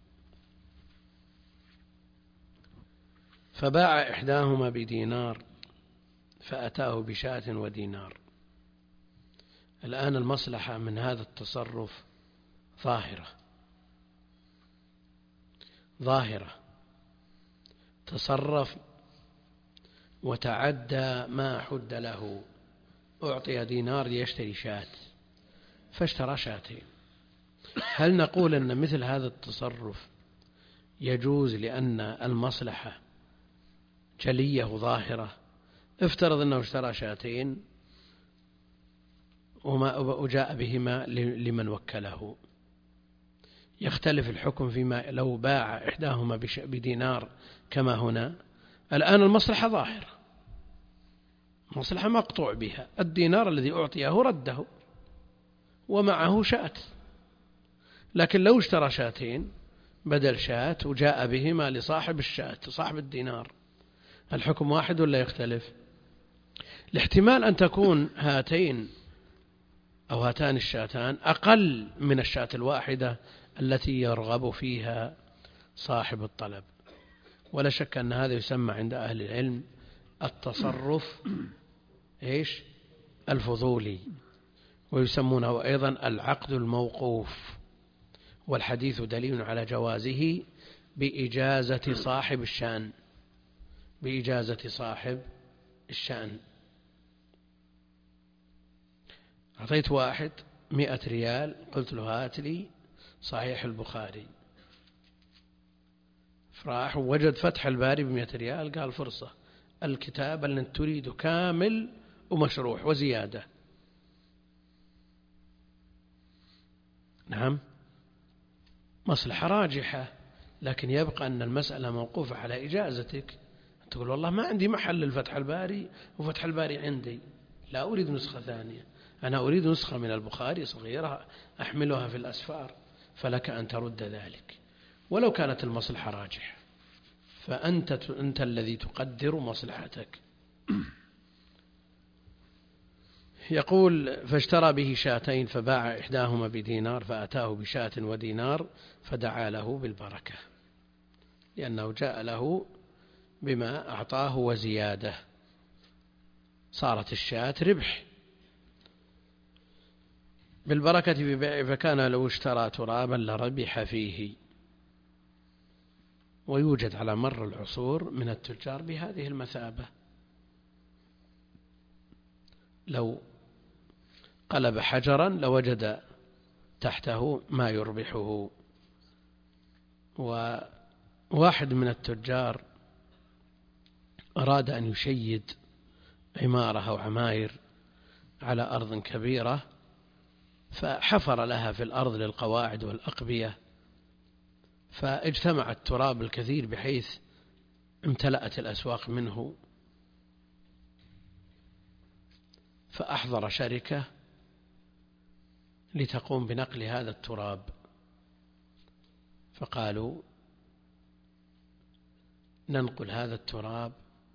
فباع إحداهما بدينار فأتاه بشاة ودينار. الآن المصلحة من هذا التصرف ظاهرة، تصرف وتعدى ما حد له. أعطي دينار ليشتري شاة فاشترى شاتين. هل نقول أن مثل هذا التصرف يجوز لأن المصلحة جلية ظاهرة؟ افترض أنه اشترى شاتين وجاء بهما لمن وكله، يختلف الحكم فيما لو باع إحداهما بدينار كما هنا. الآن المصلحة ظاهرة، مصلحة مقطوع بها، الدينار الذي أعطيه رده ومعه شاة. لكن لو اشترى شاتين بدل شاة وجاء بهما لصاحب الشاة صاحب الدينار، الحكم واحد ولا يختلف؟ الاحتمال أن تكون هاتين أو هاتان الشاتان أقل من الشاة الواحدة التي يرغب فيها صاحب الطلب. ولا شك أن هذا يسمى عند أهل العلم التصرف الفضولي، ويسمونه أيضا العقد الموقوف. والحديث دليل على جوازه بإجازة صاحب الشأن، بإجازة صاحب الشأن. أعطيت واحد 100 ريال، قلت له هات لي صحيح البخاري، فراح ووجد فتح الباري ب100 ريال، قال فرصة، الكتاب اللي تريده كامل ومشروح وزيادة. نعم، مصلحة راجحة، لكن يبقى أن المسألة موقوفة على إجازتك. تقول والله ما عندي محل للفتح الباري وفتح الباري عندي، لا أريد نسخة ثانية، أنا أريد نسخة من البخاري صغيرة أحملها في الأسفار، فلك أن ترد ذلك ولو كانت المصلحة راجحة، فأنت الذي تقدر مصلحتك. يقول فاشترى به شاتين فباع إحداهما بدينار، فأتاه بشاة ودينار فدعا له بالبركة، لأنه جاء له بما أعطاه وزيادة، صارت الشاة ربح بالبركة ببيع، فكان لو اشترى ترابا لربح فيه. ويوجد على مر العصور من التجار بهذه المثابة، لو قلب حجرا لوجد تحته ما يربحه. وواحد من التجار أراد أن يشيد عمارة أو عماير على أرض كبيرة، فحفر لها في الأرض للقواعد والأقبية، فاجتمع التراب الكثير بحيث امتلأت الأسواق منه، فأحضر شركة لتقوم بنقل هذا التراب، فقالوا ننقل هذا التراب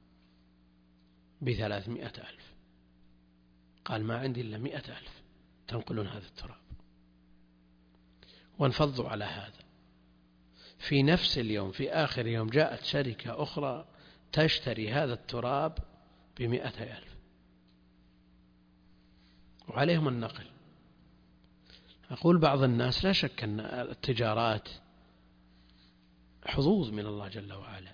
ب300,000. قال ما عندي إلا 100,000 تنقلون هذا التراب، وانفضوا على هذا. في نفس اليوم في آخر يوم جاءت شركة أخرى تشتري هذا التراب ب100,000 وعليهم النقل. أقول بعض الناس لا شك أن التجارات حظوظ من الله جل وعلا،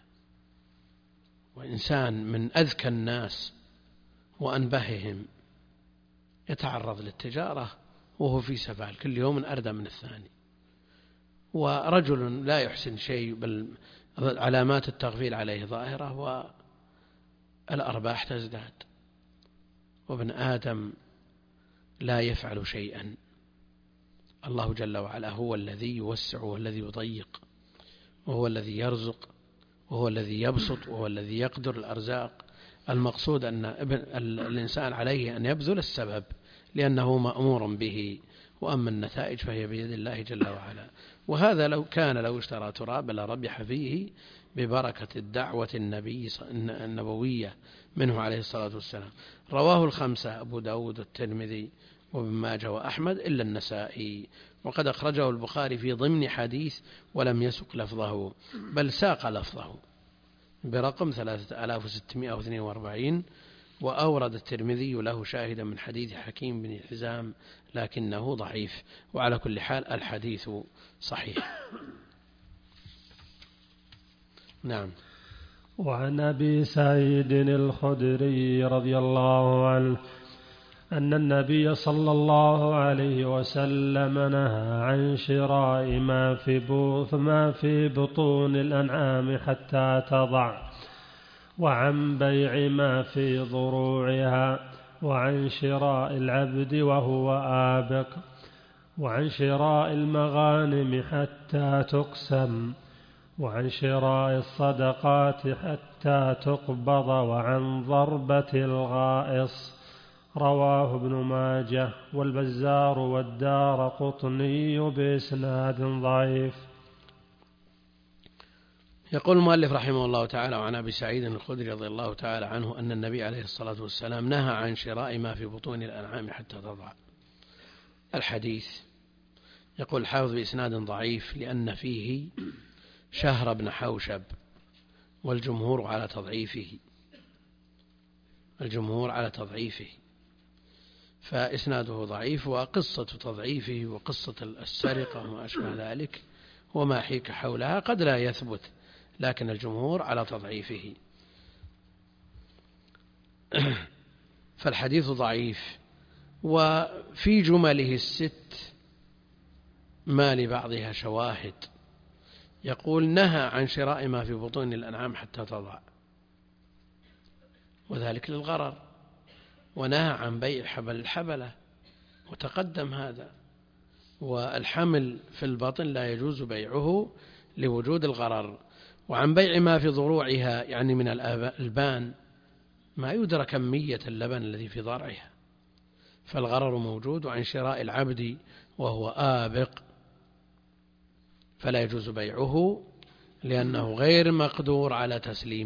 وإنسان من أذكى الناس وأنبههم يتعرض للتجارة وهو في سبال كل يوم أردى من الثاني، ورجل لا يحسن شيء بل علامات التغفيل عليه ظاهرة والأرباح تزداد، وابن آدم لا يفعل شيئا. الله جل وعلا هو الذي يوسع وهو الذي يضيق، وهو الذي يرزق وهو الذي يبسط وهو الذي يقدر الأرزاق. المقصود أن الإنسان عليه أن يبذل السبب لأنه مأمور به، وأما النتائج فهي بيد الله جل وعلا. وهذا لو اشترى ترابا لربح فيه ببركة الدعوة النبوية منه عليه الصلاة والسلام. رواه الخمسة أبو داود والترمذي وابن ماجه وأحمد إلا النسائي، وقد أخرجه البخاري في ضمن حديث ولم يسق لفظه بل ساق لفظه برقم 3642، وأورد الترمذي له شاهدا من حديث حكيم بن حزام لكنه ضعيف، وعلى كل حال الحديث صحيح. نعم. وعن أبي سعيد الخدري رضي الله عنه أن النبي صلى الله عليه وسلم نهى عن شراء ما في بطون الأنعام حتى تضع، وعن بيع ما في ضروعها، وعن شراء العبد وهو آبق، وعن شراء المغانم حتى تقسم، وعن شراء الصدقات حتى تقبض، وعن ضربة الغائص. رواه ابن ماجه والبزار والدارقطني بإسناد ضعيف. يقول المؤلف رحمه الله تعالى: وعن أبي سعيد الخدري رضي الله تعالى عنه أن النبي عليه الصلاة والسلام نهى عن شراء ما في بطون الأنعام حتى تضع. الحديث يقول الحافظ بإسناد ضعيف لأن فيه شهر بن حوشب، والجمهور على تضعيفه، فإسناده ضعيف، وقصة تضعيفه وقصة السرقة وما أشبه ذلك وما حيك حولها قد لا يثبت، لكن الجمهور على تضعيفه. فالحديث ضعيف. وفي جمله الست ما لبعضها شواهد، يقول نهى عن شراء ما في بطون الأنعام حتى تضع، وذلك للغرر، ونهى عن بيع حبل الحبلة، وتقدم هذا. والحمل في البطن لا يجوز بيعه لوجود الغرر. وعن بيع ما في ضروعها، يعني من الألبان، ما يدرى كمية اللبن الذي في ضرعها، فالغرر موجود. وعن شراء العبد وهو آبق، فلا يجوز بيعه لأنه غير مقدور على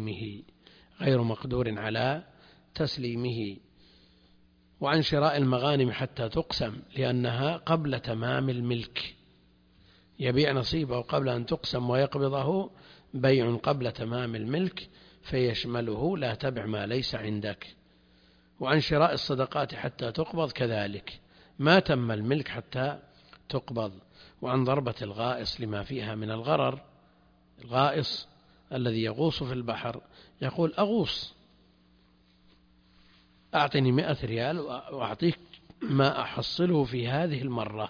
تسليمه. وعن شراء المغانم حتى تقسم، لأنها قبل تمام الملك، يبيع نصيبه قبل أن تقسم ويقبضه، بيع قبل تمام الملك فيشمله، لا تبع ما ليس عندك. وعن شراء الصدقات حتى تقبض كذلك، ما تم الملك حتى تقبض. وعن ضربة الغائص لما فيها من الغرر، الغائص الذي يغوص في البحر يقول أغوص، أعطني 100 ريال وأعطيك ما أحصله في هذه المرة.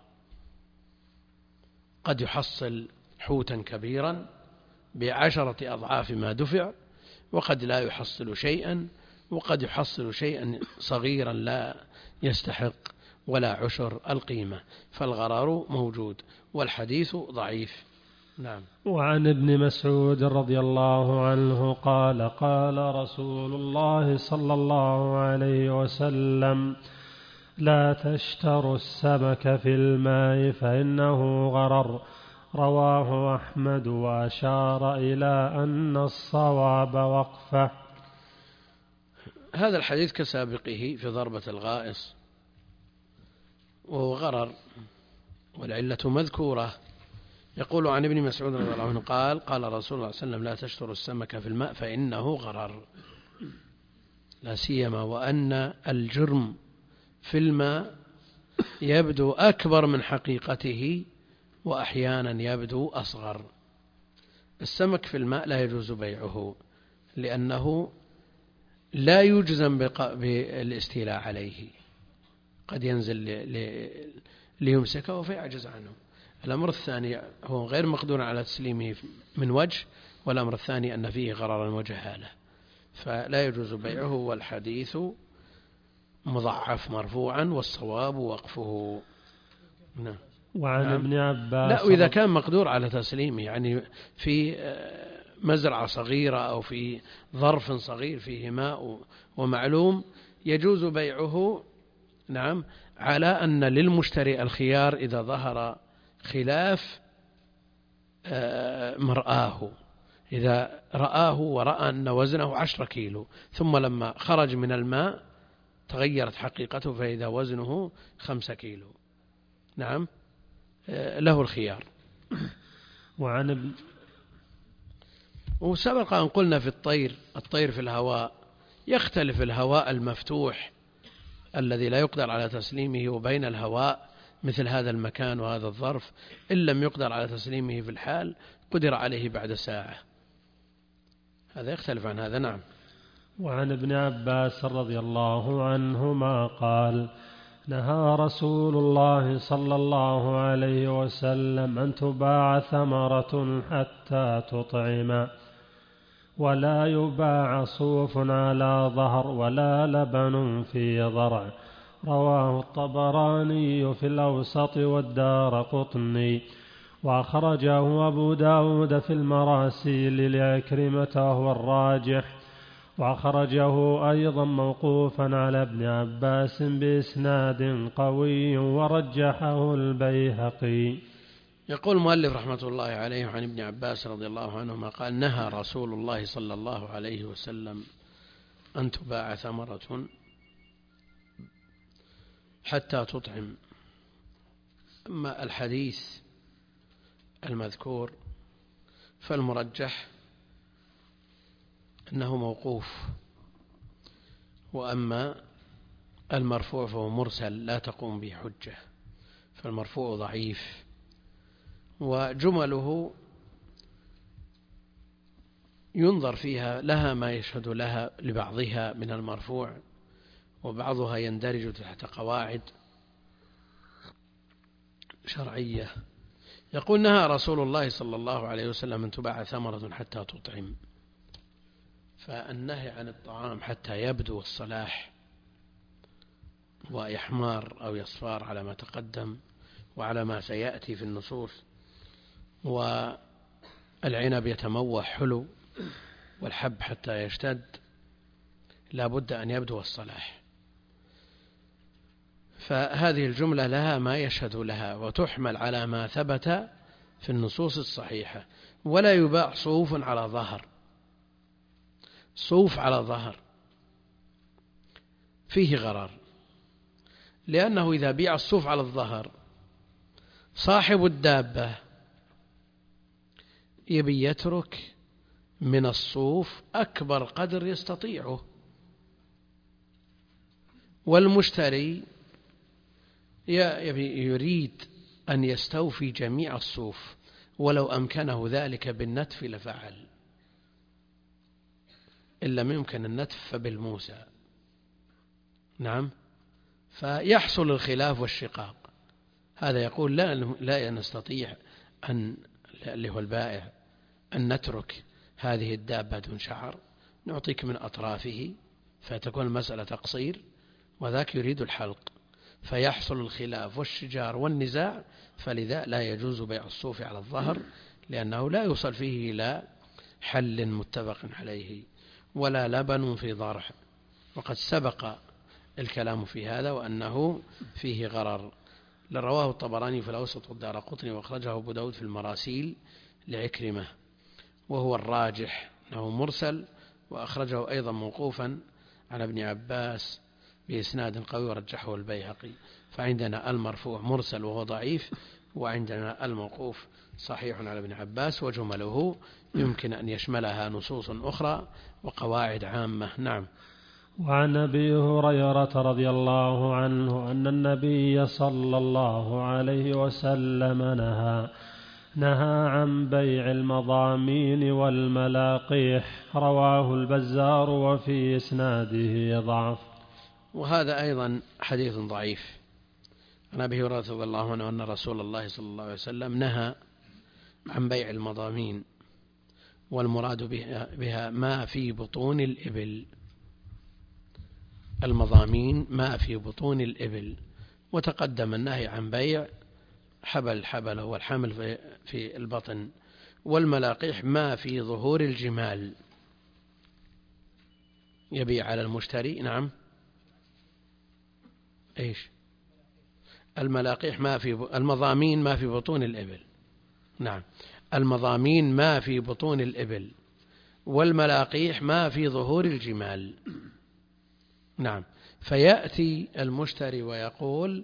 قد يحصل حوتا كبيرا ب10 أضعاف ما دفع، وقد لا يحصل شيئا، وقد يحصل شيئا صغيرا لا يستحق ولا عشر القيمة، فالغرار موجود. والحديث ضعيف. نعم. وعن ابن مسعود رضي الله عنه قال قال رسول الله صلى الله عليه وسلم: لا تشتروا السمك في الماء فإنه غرر. رواه أحمد، وأشار إلى أن الصواب وقفه. هذا الحديث كسابقه في ضربة الغائص، وهو غرر، والعلة مذكورة. يقول عن ابن مسعود رضي الله عنه قال قال رسول الله صلى الله عليه وسلم: لا تشتروا السمك في الماء فإنه غرر. لا سيما وأن الجرم في الماء يبدو أكبر من حقيقته، وأحيانا يبدو أصغر. السمك في الماء لا يجوز بيعه، لأنه لا يجزم بالاستيلاء عليه، قد ينزل ليمسكه فيعجز عنه. الأمر الثاني هو غير مقدور على تسليمه من وجه، والأمر الثاني أن فيه غررا وجهالة، فلا يجوز بيعه. والحديث مضعف مرفوعا، والصواب وقفه. نعم. وعن ابن عباس. لا، وإذا كان مقدور على تسليمه، يعني في مزرعة صغيرة أو في ظرف صغير فيه ماء ومعلوم، يجوز بيعه. نعم، على أن للمشتري الخيار إذا ظهر خلاف مرآه. إذا رآه ورأى أن وزنه 10 كيلو، ثم لما خرج من الماء تغيرت حقيقته فإذا وزنه 5 كيلو، نعم، له الخيار. وسبق أن قلنا في الطير في الهواء يختلف الهواء المفتوح الذي لا يقدر على تسليمه، وبين الهواء مثل هذا المكان وهذا الظرف، إن لم يقدر على تسليمه في الحال قدر عليه بعد ساعة، هذا يختلف عن هذا. نعم. وعن ابن عباس رضي الله عنهما قال: نهى رسول الله صلى الله عليه وسلم أن تباع ثمرة حتى تطعم، ولا يباع صوف على ظهر، ولا لبن في ضرع. رواه الطبراني في الأوسط والدارقطني، وأخرجه أبو داود في المراسيل لعكرمة وهو الراجح، وأخرجه أيضا موقوفا على ابن عباس بإسناد قوي ورجحه البيهقي. يقول المؤلف رحمة الله عليه عن ابن عباس رضي الله عنهما قال: نهى رسول الله صلى الله عليه وسلم أن تباع ثمرة حتى تطعم. أما الحديث المذكور فالمرجح أنه موقوف، وأما المرفوع فهو مرسل لا تقوم به حجة، فالمرفوع ضعيف. وجمله ينظر فيها، لها ما يشهد لها لبعضها من المرفوع، وبعضها يندرج تحت قواعد شرعية. يقول: نهى رسول الله صلى الله عليه وسلم أن تباع ثمرة حتى تطعم. فالنهي عن الطعام حتى يبدو الصلاح ويحمار أو يصفار على ما تقدم وعلى ما سيأتي في النصوص، والعنب يتموح حلو والحب حتى يشتد، لا بد أن يبدو الصلاح. فهذه الجملة لها ما يشهد لها، وتحمل على ما ثبت في النصوص الصحيحة. ولا يباع صوف على ظهر. صوف على ظهر فيه غرر، لأنه إذا بيع الصوف على الظهر صاحب الدابة يبي يترك من الصوف أكبر قدر يستطيعه، والمشتري يريد أن يستوفي جميع الصوف، ولو أمكنه ذلك بالنتف لفعل، إن لم يمكن النتف فبالموسى. نعم. فيحصل الخلاف والشقاق. هذا يقول: لا نستطيع أن، اللي هو البائع، أن نترك هذه الدابة دون شعر، نعطيك من أطرافه، فتكون المسألة تقصير، وذاك يريد الحلق، فيحصل الخلاف والشجار والنزاع. فلذا لا يجوز بيع الصوف على الظهر، لأنه لا يوصل فيه إلى حل متفق عليه ولا لبن في ضرع، وقد سبق الكلام في هذا وأنه فيه غرر. لرواه الطبراني في الأوسط والدارقطني، وأخرجه أبو داود في المراسيل لعكرمة، وهو الراجح أنه مرسل، وأخرجه أيضا موقوفا عن ابن عباس بإسناد قوي ورجحه البيهقي. فعندنا المرفوع مرسل وهو ضعيف، وعندنا الموقوف صحيح على ابن عباس، وجمله يمكن أن يشملها نصوص أخرى وقواعد عامة. نعم. وعن أبي هريرة رضي الله عنه أن النبي صلى الله عليه وسلم نهى عن بيع المضامين والملاقيح، رواه البزار وفي إسناده ضعف. وهذا أيضا حديث ضعيف. عن أبي هريرة رضي الله عنه أن رسول الله صلى الله عليه وسلم نهى عن بيع المضامين، والمراد بها ما في بطون الإبل. المضامين ما في بطون الإبل، وتقدم النهي عن بيع الحبل هو الحمل في البطن، والملاقيح ما في ظهور الجمال يبيع على المشتري. نعم. إيش؟ الملاقيح المضامين ما في بطون الإبل. نعم. المضامين ما في بطون الإبل، والملاقيح ما في ظهور الجمال. نعم. فيأتي المشتري ويقول: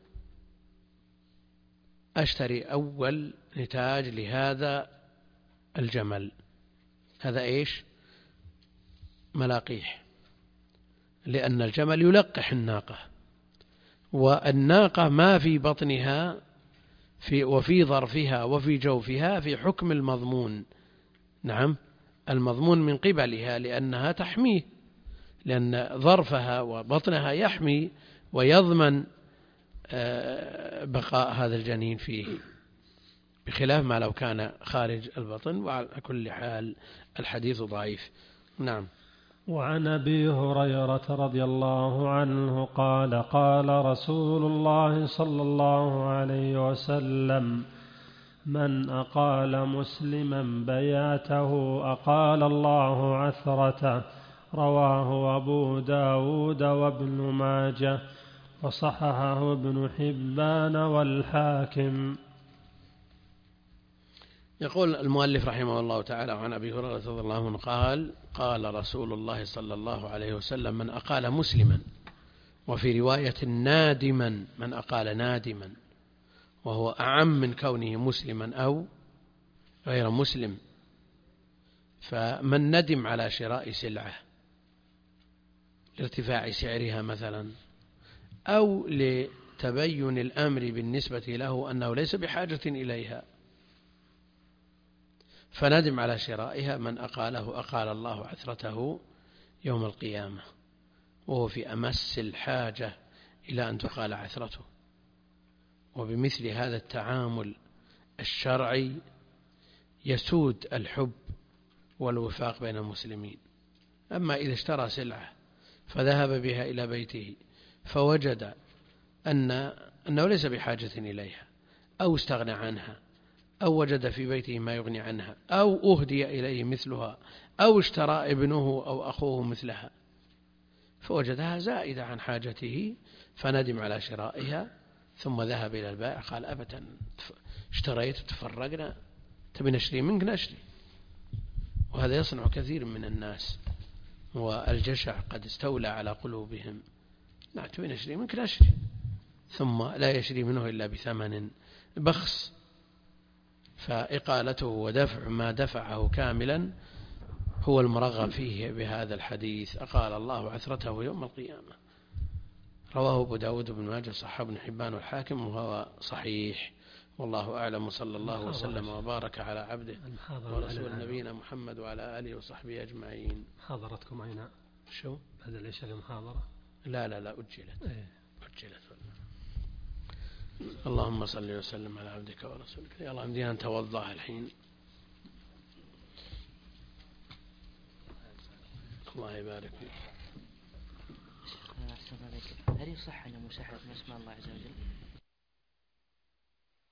أشتري أول نتاج لهذا الجمل. هذا إيش؟ ملاقيح، لأن الجمل يلقح الناقة، والناقة ما في بطنها وفي ظرفها وفي جوفها في حكم المضمون. نعم. المضمون من قبلها لأنها تحميه، لأن ظرفها وبطنها يحمي ويضمن بقاء هذا الجنين فيه، بخلاف ما لو كان خارج البطن. وعلى كل حال الحديث ضعيف. نعم. وعن أبي هريرة رضي الله عنه قال: قال رسول الله صلى الله عليه وسلم: من أقال مسلما بياته أقال الله عثرته، رواه أبو داود وابن ماجه، وصححه ابن حبان والحاكم. يقول المؤلف رحمه الله تعالى: عن أبي هريرة رضي الله عنه قال: قال رسول الله صلى الله عليه وسلم: من أقال مسلما، وفي رواية نادما، من أقال نادما، وهو أعم من كونه مسلما أو غير مسلم. فمن ندم على شراء سلعة لارتفاع سعرها مثلا، أو لتبين الأمر بالنسبة له أنه ليس بحاجة إليها، فندم على شرائها. من أقاله أقال الله عثرته يوم القيامة، وهو في أمس الحاجة إلى أن تقال عثرته. وبمثل هذا التعامل الشرعي يسود الحب والوفاق بين المسلمين. أما إذا اشترى سلعة فذهب بها إلى بيته فوجد أنه ليس بحاجة إليها، أو استغنى عنها، أو وجد في بيته ما يغني عنها، أو أهدي إليه مثلها، أو اشترى ابنه أو أخوه مثلها فوجدها زائدة عن حاجته فندم على شرائها، ثم ذهب إلى البائع قال أبدا اشتريت تفرقنا، تبي نشري منك نشري. وهذا يصنع كثير من الناس، والجشع قد استولى على قلوبهم. لا، تبي نشري منك نشري، ثم لا يشري منه إلا بثمن بخس. فإقالته ودفع ما دفعه كاملا هو المرغب فيه بهذا الحديث، أقال الله عثرته يوم القيامة. رواه أبو داود بن ماجه، صححه ابن حبان والحاكم، وهو صحيح. والله أعلم، صلى الله وسلم وبارك على عبده ورسول نبينا محمد وعلى آله وصحبه أجمعين. محاضرتكم أين؟ شو؟ بعد العشاء المحاضرة؟ لا أجلت. اللهم صل وسلم على عبدك ورسولك. يا الله عندنا نتوضأ الحين. الله يبارك فيك. هل يصح أن مسحت اسم الله عز وجل؟